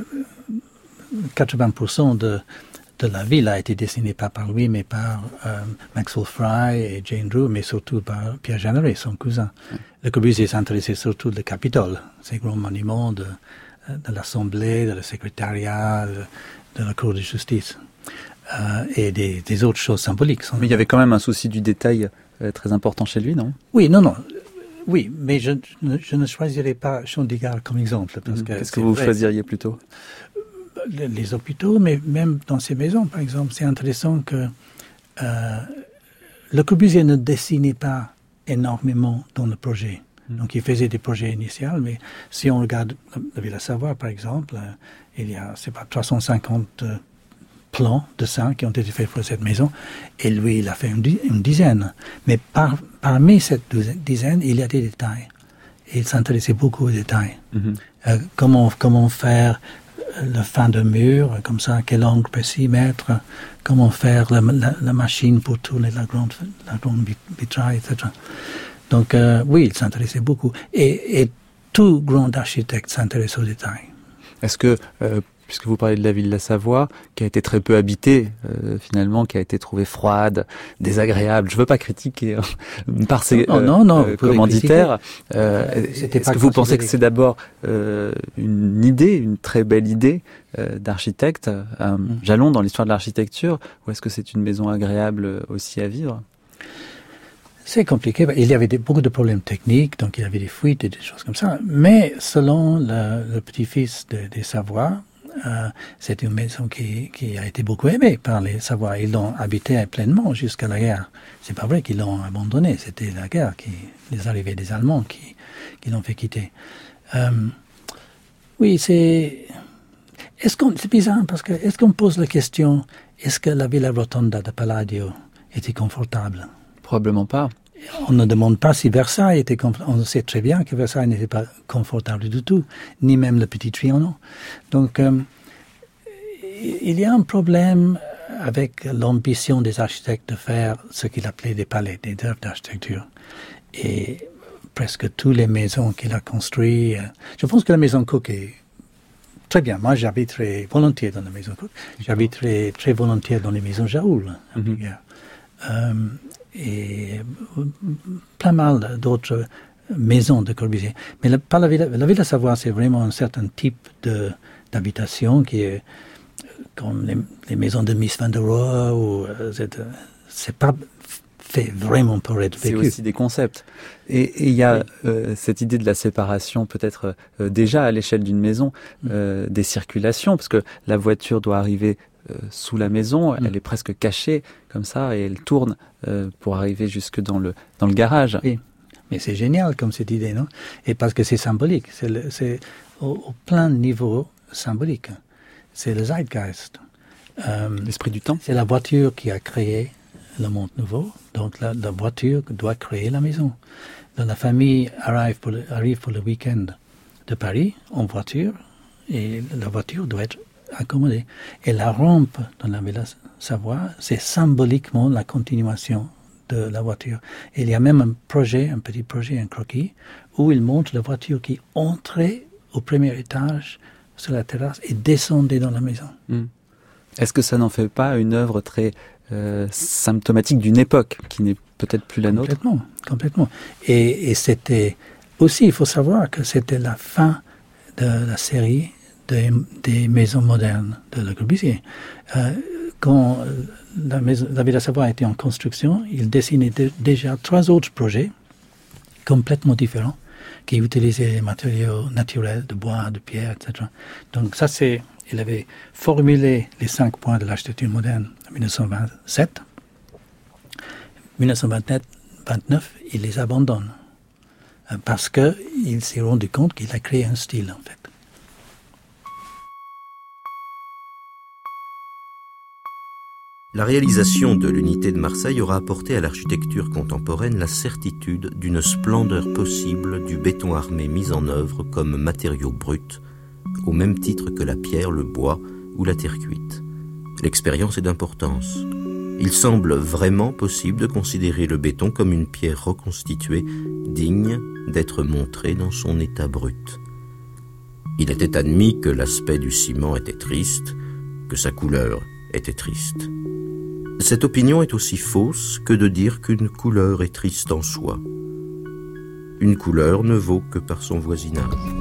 80% de la ville a été dessinée pas par lui, mais par Maxwell Fry et Jane Drew, mais surtout par Pierre Jeanneret, son cousin. Le Corbusier s'intéressait surtout au Capitole, ces grands monuments de l'Assemblée, de le secrétariat, de la Cour de justice, et des autres choses symboliques. Mais il y avait quand même un souci du détail très important chez lui, non ? Oui, non. Oui, mais je ne choisirais pas Chandigarh comme exemple. Qu'est-ce que vous choisiriez plutôt ? Les hôpitaux, mais même dans ces maisons, par exemple, c'est intéressant que Le Corbusier ne dessinait pas énormément dans le projet. Donc, il faisait des projets initiaux, mais si on regarde la Villa Savoie, par exemple, il y a, 350 plans, dessins qui ont été faits pour cette maison, et lui, il a fait une dizaine. Mais parmi cette dizaine, il y a des détails. Et il s'intéressait beaucoup aux détails. Comment faire le fin de mur, comme ça, quel angle précis mettre, comment faire la machine pour tourner la grande vitrail, etc. Donc, oui, il s'intéressait beaucoup. Et tout grand architecte s'intéresse aux détails. Est-ce que, puisque vous parlez de la ville de la Savoie, qui a été très peu habitée, finalement, qui a été trouvée froide, désagréable, je ne veux pas critiquer par ces commanditaires. Est-ce que vous pensez que c'est d'abord une très belle idée d'architecte, un jalon dans l'histoire de l'architecture, ou est-ce que c'est une maison agréable aussi à vivre ? C'est compliqué. Il y avait beaucoup de problèmes techniques, donc il y avait des fuites et des choses comme ça. Mais selon le petit-fils des Savoie, c'est une maison qui a été beaucoup aimée par les Savoie. Ils l'ont habité pleinement jusqu'à la guerre. C'est pas vrai qu'ils l'ont abandonné. C'était la guerre, les arrivées des Allemands qui l'ont fait quitter. Oui, c'est bizarre parce que est-ce qu'on pose la question, est-ce que la Villa Rotonda de Palladio était confortable? Probablement pas. On ne demande pas si Versailles était confortable. On sait très bien que Versailles n'était pas confortable du tout, ni même le Petit Trianon. Donc, il y a un problème avec l'ambition des architectes de faire ce qu'il appelait des palais, des œuvres d'architecture. Et presque toutes les maisons qu'il a construites. Je pense que la maison Cook est très bien. Moi, j'habiterais volontiers dans la maison Cook. J'habiterais très volontiers dans les maisons Jaoul. Et plein mal d'autres maisons de Corbusier. Mais la Villa Savoie, c'est vraiment un certain type d'habitation qui est comme les maisons de Mies van der Rohe. C'est pas fait vraiment pour être vécu. C'est aussi des concepts. Et il y a cette idée de la séparation, peut-être déjà à l'échelle d'une maison, des circulations, parce que la voiture doit arriver sous la maison, elle est presque cachée comme ça et elle tourne pour arriver jusque dans le garage. Oui, mais c'est génial comme cette idée, non? Et parce que c'est symbolique, c'est au plein niveau symbolique. C'est le zeitgeist. L'esprit du temps. C'est la voiture qui a créé le monde nouveau, donc la voiture doit créer la maison. Donc la famille arrive pour le week-end de Paris en voiture et la voiture doit être accommodée. Et la rampe dans la Villa Savoie, c'est symboliquement la continuation de la voiture. Et il y a même un petit projet, un croquis, où il montre la voiture qui entrait au premier étage sur la terrasse et descendait dans la maison. Est-ce que ça n'en fait pas une œuvre très symptomatique d'une époque qui n'est peut-être plus la nôtre? Complètement. Et c'était aussi, il faut savoir que c'était la fin de la série des maisons modernes de Le Corbusier. Quand la Villa Savoie était en construction, il dessinait déjà 3 autres projets complètement différents qui utilisaient les matériaux naturels, de bois, de pierre, etc. Donc ça, il avait formulé les 5 points de l'architecture moderne en 1927. En 1929, il les abandonne parce qu'il s'est rendu compte qu'il a créé un style, en fait. La réalisation de l'unité de Marseille aura apporté à l'architecture contemporaine la certitude d'une splendeur possible du béton armé mis en œuvre comme matériau brut, au même titre que la pierre, le bois ou la terre cuite. L'expérience est d'importance. Il semble vraiment possible de considérer le béton comme une pierre reconstituée, digne d'être montrée dans son état brut. Il était admis que l'aspect du ciment était triste, que sa couleur était triste. Cette opinion est aussi fausse que de dire qu'une couleur est triste en soi. Une couleur ne vaut que par son voisinage.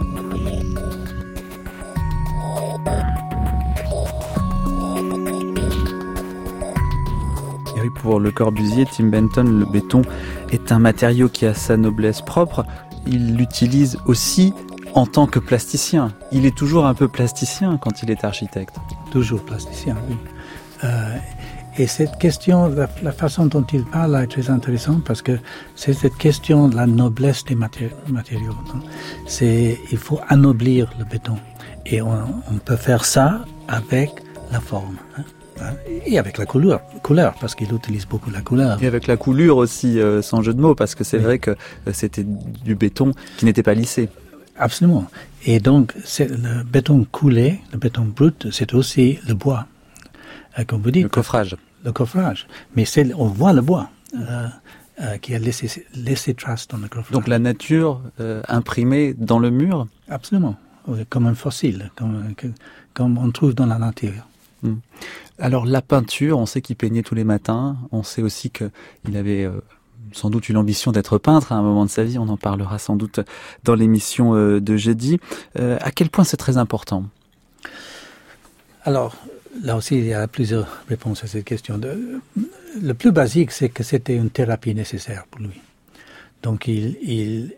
Et oui, pour Le Corbusier, Tim Benton, le béton est un matériau qui a sa noblesse propre. Il l'utilise aussi en tant que plasticien. Il est toujours un peu plasticien quand il est architecte. Toujours plasticien, oui. Et cette question, la façon dont il parle là est très intéressante parce que c'est cette question de la noblesse des matériaux. Il faut anoblir le béton. Et on peut faire ça avec la forme. Et avec la couleur, parce qu'il utilise beaucoup la couleur. Et avec la coulure aussi, sans jeu de mots, parce que c'est vrai que c'était du béton qui n'était pas lissé. Absolument. Et donc, le béton coulé, le béton brut, c'est aussi le bois. Comme vous dites. Le coffrage. Le coffrage. Mais on voit le bois qui a laissé trace dans le coffrage. Donc la nature imprimée dans le mur ? Absolument. Comme un fossile, comme on trouve dans la nature. Alors la peinture, on sait qu'il peignait tous les matins, on sait aussi qu'il avait sans doute eu l'ambition d'être peintre à un moment de sa vie, on en parlera sans doute dans l'émission de jeudi. À quel point c'est très important ? Alors, là aussi, il y a plusieurs réponses à cette question. Le plus basique, c'est que c'était une thérapie nécessaire pour lui. Donc il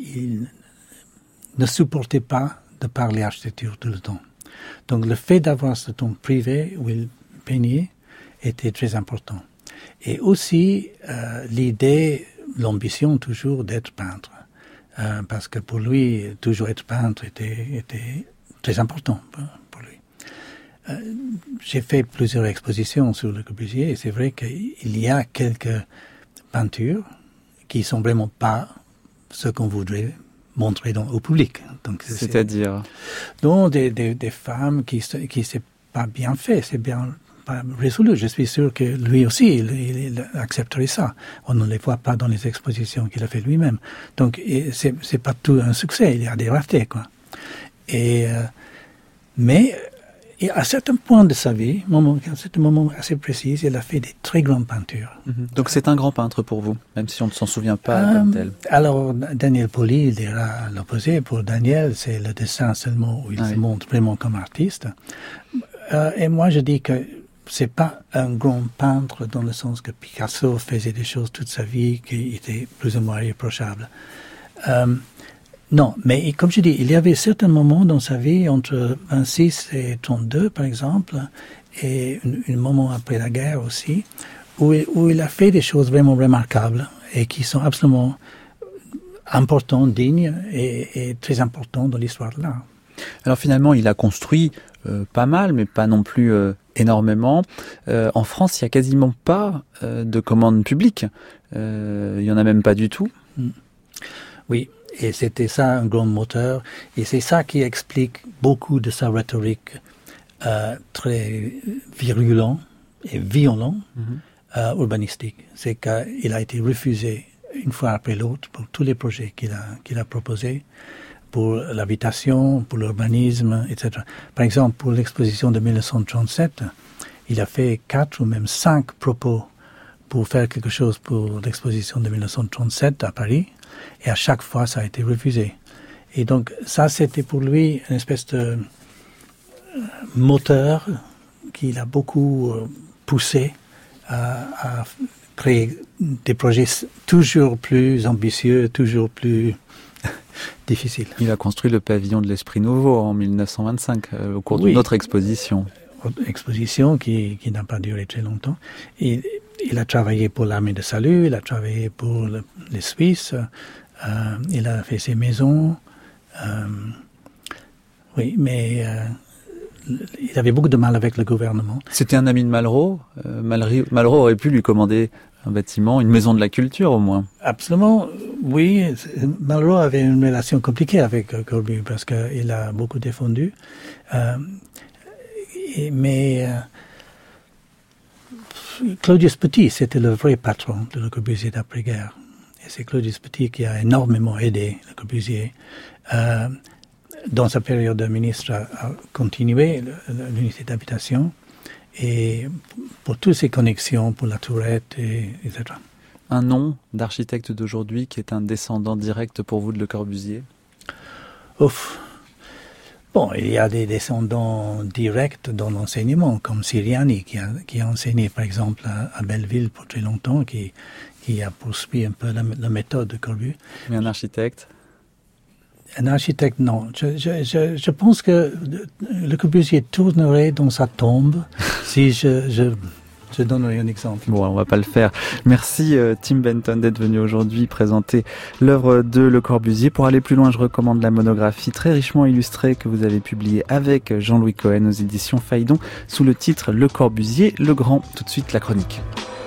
ne supportait pas de parler architecture tout le temps. Donc le fait d'avoir ce temps privé où il peignait était très important. Et aussi l'idée, l'ambition toujours d'être peintre. Parce que pour lui, toujours être peintre était très important pour lui. J'ai fait plusieurs expositions sur Le Corbusier et c'est vrai qu'il y a quelques peintures qui sont vraiment pas ce qu'on voudrait montrer au public. Donc, c'est-à-dire donc des femmes qui c'est pas bien fait, c'est bien pas résolu. Je suis sûr que lui aussi il accepterait ça. On ne les voit pas dans les expositions qu'il a fait lui-même. Donc c'est pas tout un succès. Il y a des ratés quoi. Mais à certains points de sa vie, à certains moments assez précis, il a fait des très grandes peintures. Donc c'est un grand peintre pour vous, même si on ne s'en souvient pas comme tel. Alors Daniel Pauly dira l'opposé. Pour Daniel, c'est le dessin seulement où il se montre vraiment comme artiste. Et moi, je dis que c'est pas un grand peintre dans le sens que Picasso faisait des choses toute sa vie qui étaient plus ou moins irréprochables. Non, mais comme je dis, il y avait certains moments dans sa vie, entre 26 et 32 par exemple, et un moment après la guerre aussi, où il a fait des choses vraiment remarquables et qui sont absolument importantes, dignes et très importantes dans l'histoire de l'art. Alors finalement, il a construit pas mal, mais pas non plus énormément. En France, il n'y a quasiment pas de commandes publiques. Il n'y en a même pas du tout. Oui. Et c'était ça un grand moteur. Et c'est ça qui explique beaucoup de sa rhétorique très virulent et violent urbanistique. C'est qu'il a été refusé une fois après l'autre pour tous les projets qu'il a proposés, pour l'habitation, pour l'urbanisme, etc. Par exemple, pour l'exposition de 1937, il a fait 4 ou même 5 propos pour faire quelque chose pour l'exposition de 1937 à Paris. Et à chaque fois, ça a été refusé. Et donc, ça, c'était pour lui une espèce de moteur qu'il a beaucoup poussé à créer des projets toujours plus ambitieux, toujours plus difficiles. Il a construit le pavillon de l'Esprit Nouveau en 1925, au cours d'une autre exposition. Exposition qui n'a pas duré très longtemps. Et il a travaillé pour l'Armée de Salut, il a travaillé pour les Suisses, il a fait ses maisons. Oui, mais il avait beaucoup de mal avec le gouvernement. C'était un ami de Malraux. Malraux aurait pu lui commander un bâtiment, une maison de la culture au moins. Absolument, oui. Malraux avait une relation compliquée avec Corbu parce qu'il a beaucoup défendu. Mais Claudius Petit, c'était le vrai patron de Le Corbusier d'après-guerre. Et c'est Claudius Petit qui a énormément aidé Le Corbusier. Dans sa période de ministre, a continué l'unité d'habitation et pour toutes ses connexions, pour la Tourette, etc. Un nom d'architecte d'aujourd'hui qui est un descendant direct pour vous de Le Corbusier ? Ouf. Bon, il y a des descendants directs dans l'enseignement, comme Siriani, qui a enseigné, par exemple, à Belleville pour très longtemps, qui a poursuivi un peu la méthode de Corbu. Mais un architecte ? Un architecte, non. Je pense que Le Corbusier tournerait dans sa tombe si je Je donnerai un exemple. Bon, on va pas le faire. Merci Tim Benton d'être venu aujourd'hui présenter l'œuvre de Le Corbusier. Pour aller plus loin, je recommande la monographie très richement illustrée que vous avez publiée avec Jean-Louis Cohen aux éditions Phaidon sous le titre Le Corbusier, le Grand. Tout de suite, la chronique.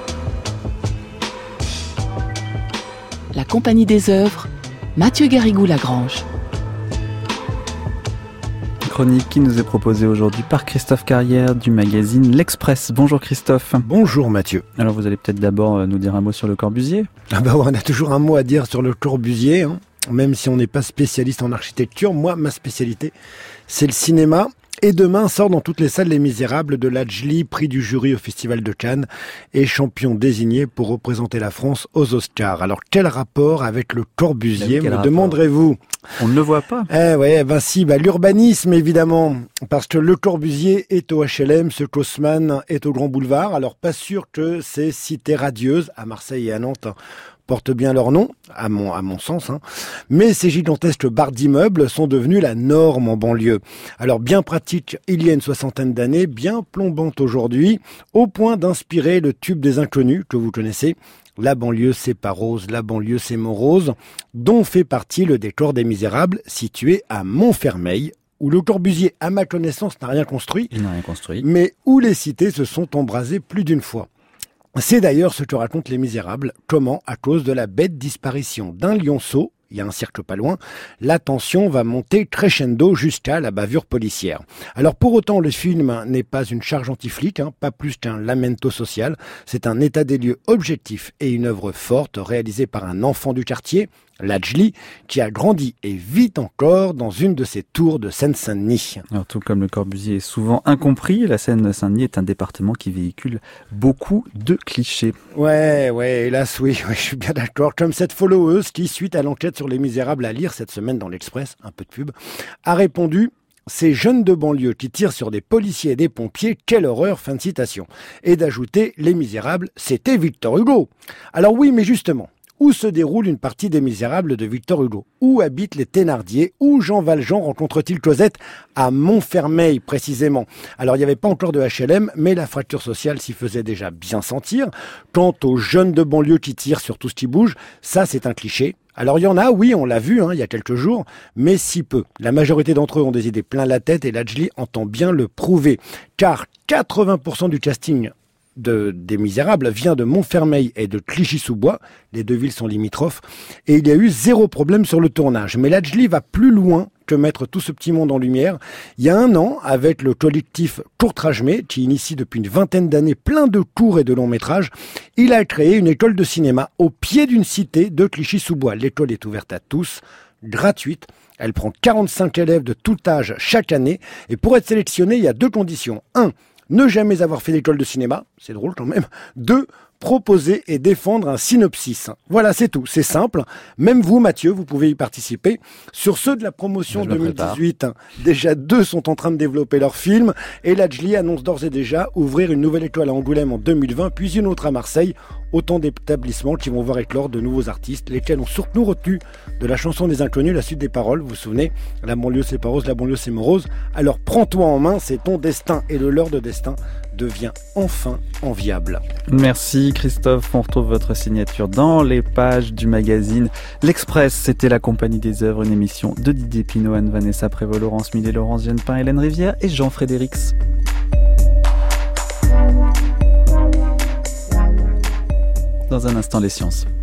La Compagnie des œuvres, Mathieu Garrigou-Lagrange. Chronique qui nous est proposée aujourd'hui par Christophe Carrière du magazine L'Express. Bonjour Christophe. Bonjour Mathieu. Alors vous allez peut-être d'abord nous dire un mot sur Le Corbusier. Ah bah ouais, on a toujours un mot à dire sur Le Corbusier, hein. Même si on n'est pas spécialiste en architecture. Moi, ma spécialité, c'est le cinéma. Et demain sort dans toutes les salles Les Misérables de Lajli, prix du jury au Festival de Cannes et champion désigné pour représenter la France aux Oscars. Alors quel rapport avec Le Corbusier, me demanderez-vous? On ne le voit pas. L'urbanisme évidemment, parce que Le Corbusier est au HLM, ce qu'Haussmann est au Grand Boulevard. Alors pas sûr que ces cités radieuses, à Marseille et à Nantes, portent bien leur nom, à mon sens, hein. Mais ces gigantesques barres d'immeubles sont devenues la norme en banlieue. Alors bien pratique il y a une 60aine d'années, bien plombante aujourd'hui, au point d'inspirer le tube des Inconnus que vous connaissez. La banlieue c'est pas rose, la banlieue c'est morose, dont fait partie le décor des Misérables, situé à Montfermeil, où Le Corbusier, à ma connaissance, n'a rien construit. Il n'a rien construit. Mais où les cités se sont embrasées plus d'une fois. C'est d'ailleurs ce que racontent Les Misérables, comment, à cause de la bête disparition d'un lionceau, il y a un cirque pas loin, la tension va monter crescendo jusqu'à la bavure policière. Alors pour autant, le film n'est pas une charge anti-flic, pas plus qu'un lamento social, c'est un état des lieux objectif et une œuvre forte réalisée par un enfant du quartier, Lajli, qui a grandi et vit encore dans une de ses tours de Seine-Saint-Denis. Alors, tout comme Le Corbusier est souvent incompris, la Seine-Saint-Denis est un département qui véhicule beaucoup de clichés. Ouais, hélas, oui, je suis bien d'accord. Comme cette followeuse qui, suite à l'enquête sur Les Misérables à lire cette semaine dans l'Express, un peu de pub, a répondu « Ces jeunes de banlieue qui tirent sur des policiers et des pompiers, quelle horreur !» fin de citation. Et d'ajouter « Les Misérables, c'était Victor Hugo ». Alors oui, mais justement, où se déroule une partie des Misérables de Victor Hugo? Où habitent les Thénardier? Où Jean Valjean rencontre-t-il Cosette? À Montfermeil, précisément. Alors, il n'y avait pas encore de HLM, mais la fracture sociale s'y faisait déjà bien sentir. Quant aux jeunes de banlieue qui tirent sur tout ce qui bouge, ça, c'est un cliché. Alors, il y en a, oui, on l'a vu, il y a quelques jours, mais si peu. La majorité d'entre eux ont des idées plein la tête et Lajli entend bien le prouver. Car 80% du casting des Misérables vient de Montfermeil et de Clichy-sous-Bois. Les deux villes sont limitrophes. Et il y a eu zéro problème sur le tournage. Mais Lajli va plus loin que mettre tout ce petit monde en lumière. Il y a un an, avec le collectif Courtrajmé, qui initie depuis une 20aine d'années plein de courts et de longs métrages, il a créé une école de cinéma au pied d'une cité de Clichy-sous-Bois. L'école est ouverte à tous, gratuite. Elle prend 45 élèves de tout âge chaque année. Et pour être sélectionné, il y a 2 conditions. 1, ne jamais avoir fait d'école de cinéma, c'est drôle quand même. 2, proposer et défendre un synopsis. Voilà, c'est tout, c'est simple. Même vous, Mathieu, vous pouvez y participer. Sur ceux de la promotion 2018, déjà 2 sont en train de développer leur film. Et Lajli annonce d'ores et déjà ouvrir une nouvelle école à Angoulême en 2020, puis une autre à Marseille. Autant d'établissements qui vont voir éclore de nouveaux artistes, lesquels ont surtout retenu de la chanson des Inconnus la suite des paroles. Vous vous souvenez, la banlieue c'est pas rose, la banlieue c'est morose. Alors prends-toi en main, c'est ton destin et le leur de destin devient enfin enviable. Merci Christophe, on retrouve votre signature dans les pages du magazine L'Express. C'était La Compagnie des œuvres, une émission de Didier Pinot, Anne-Vanessa Prévost, Laurence Millet, Laurence Genepin, Hélène Rivière et Jean-Frédérix. Dans un instant, les sciences.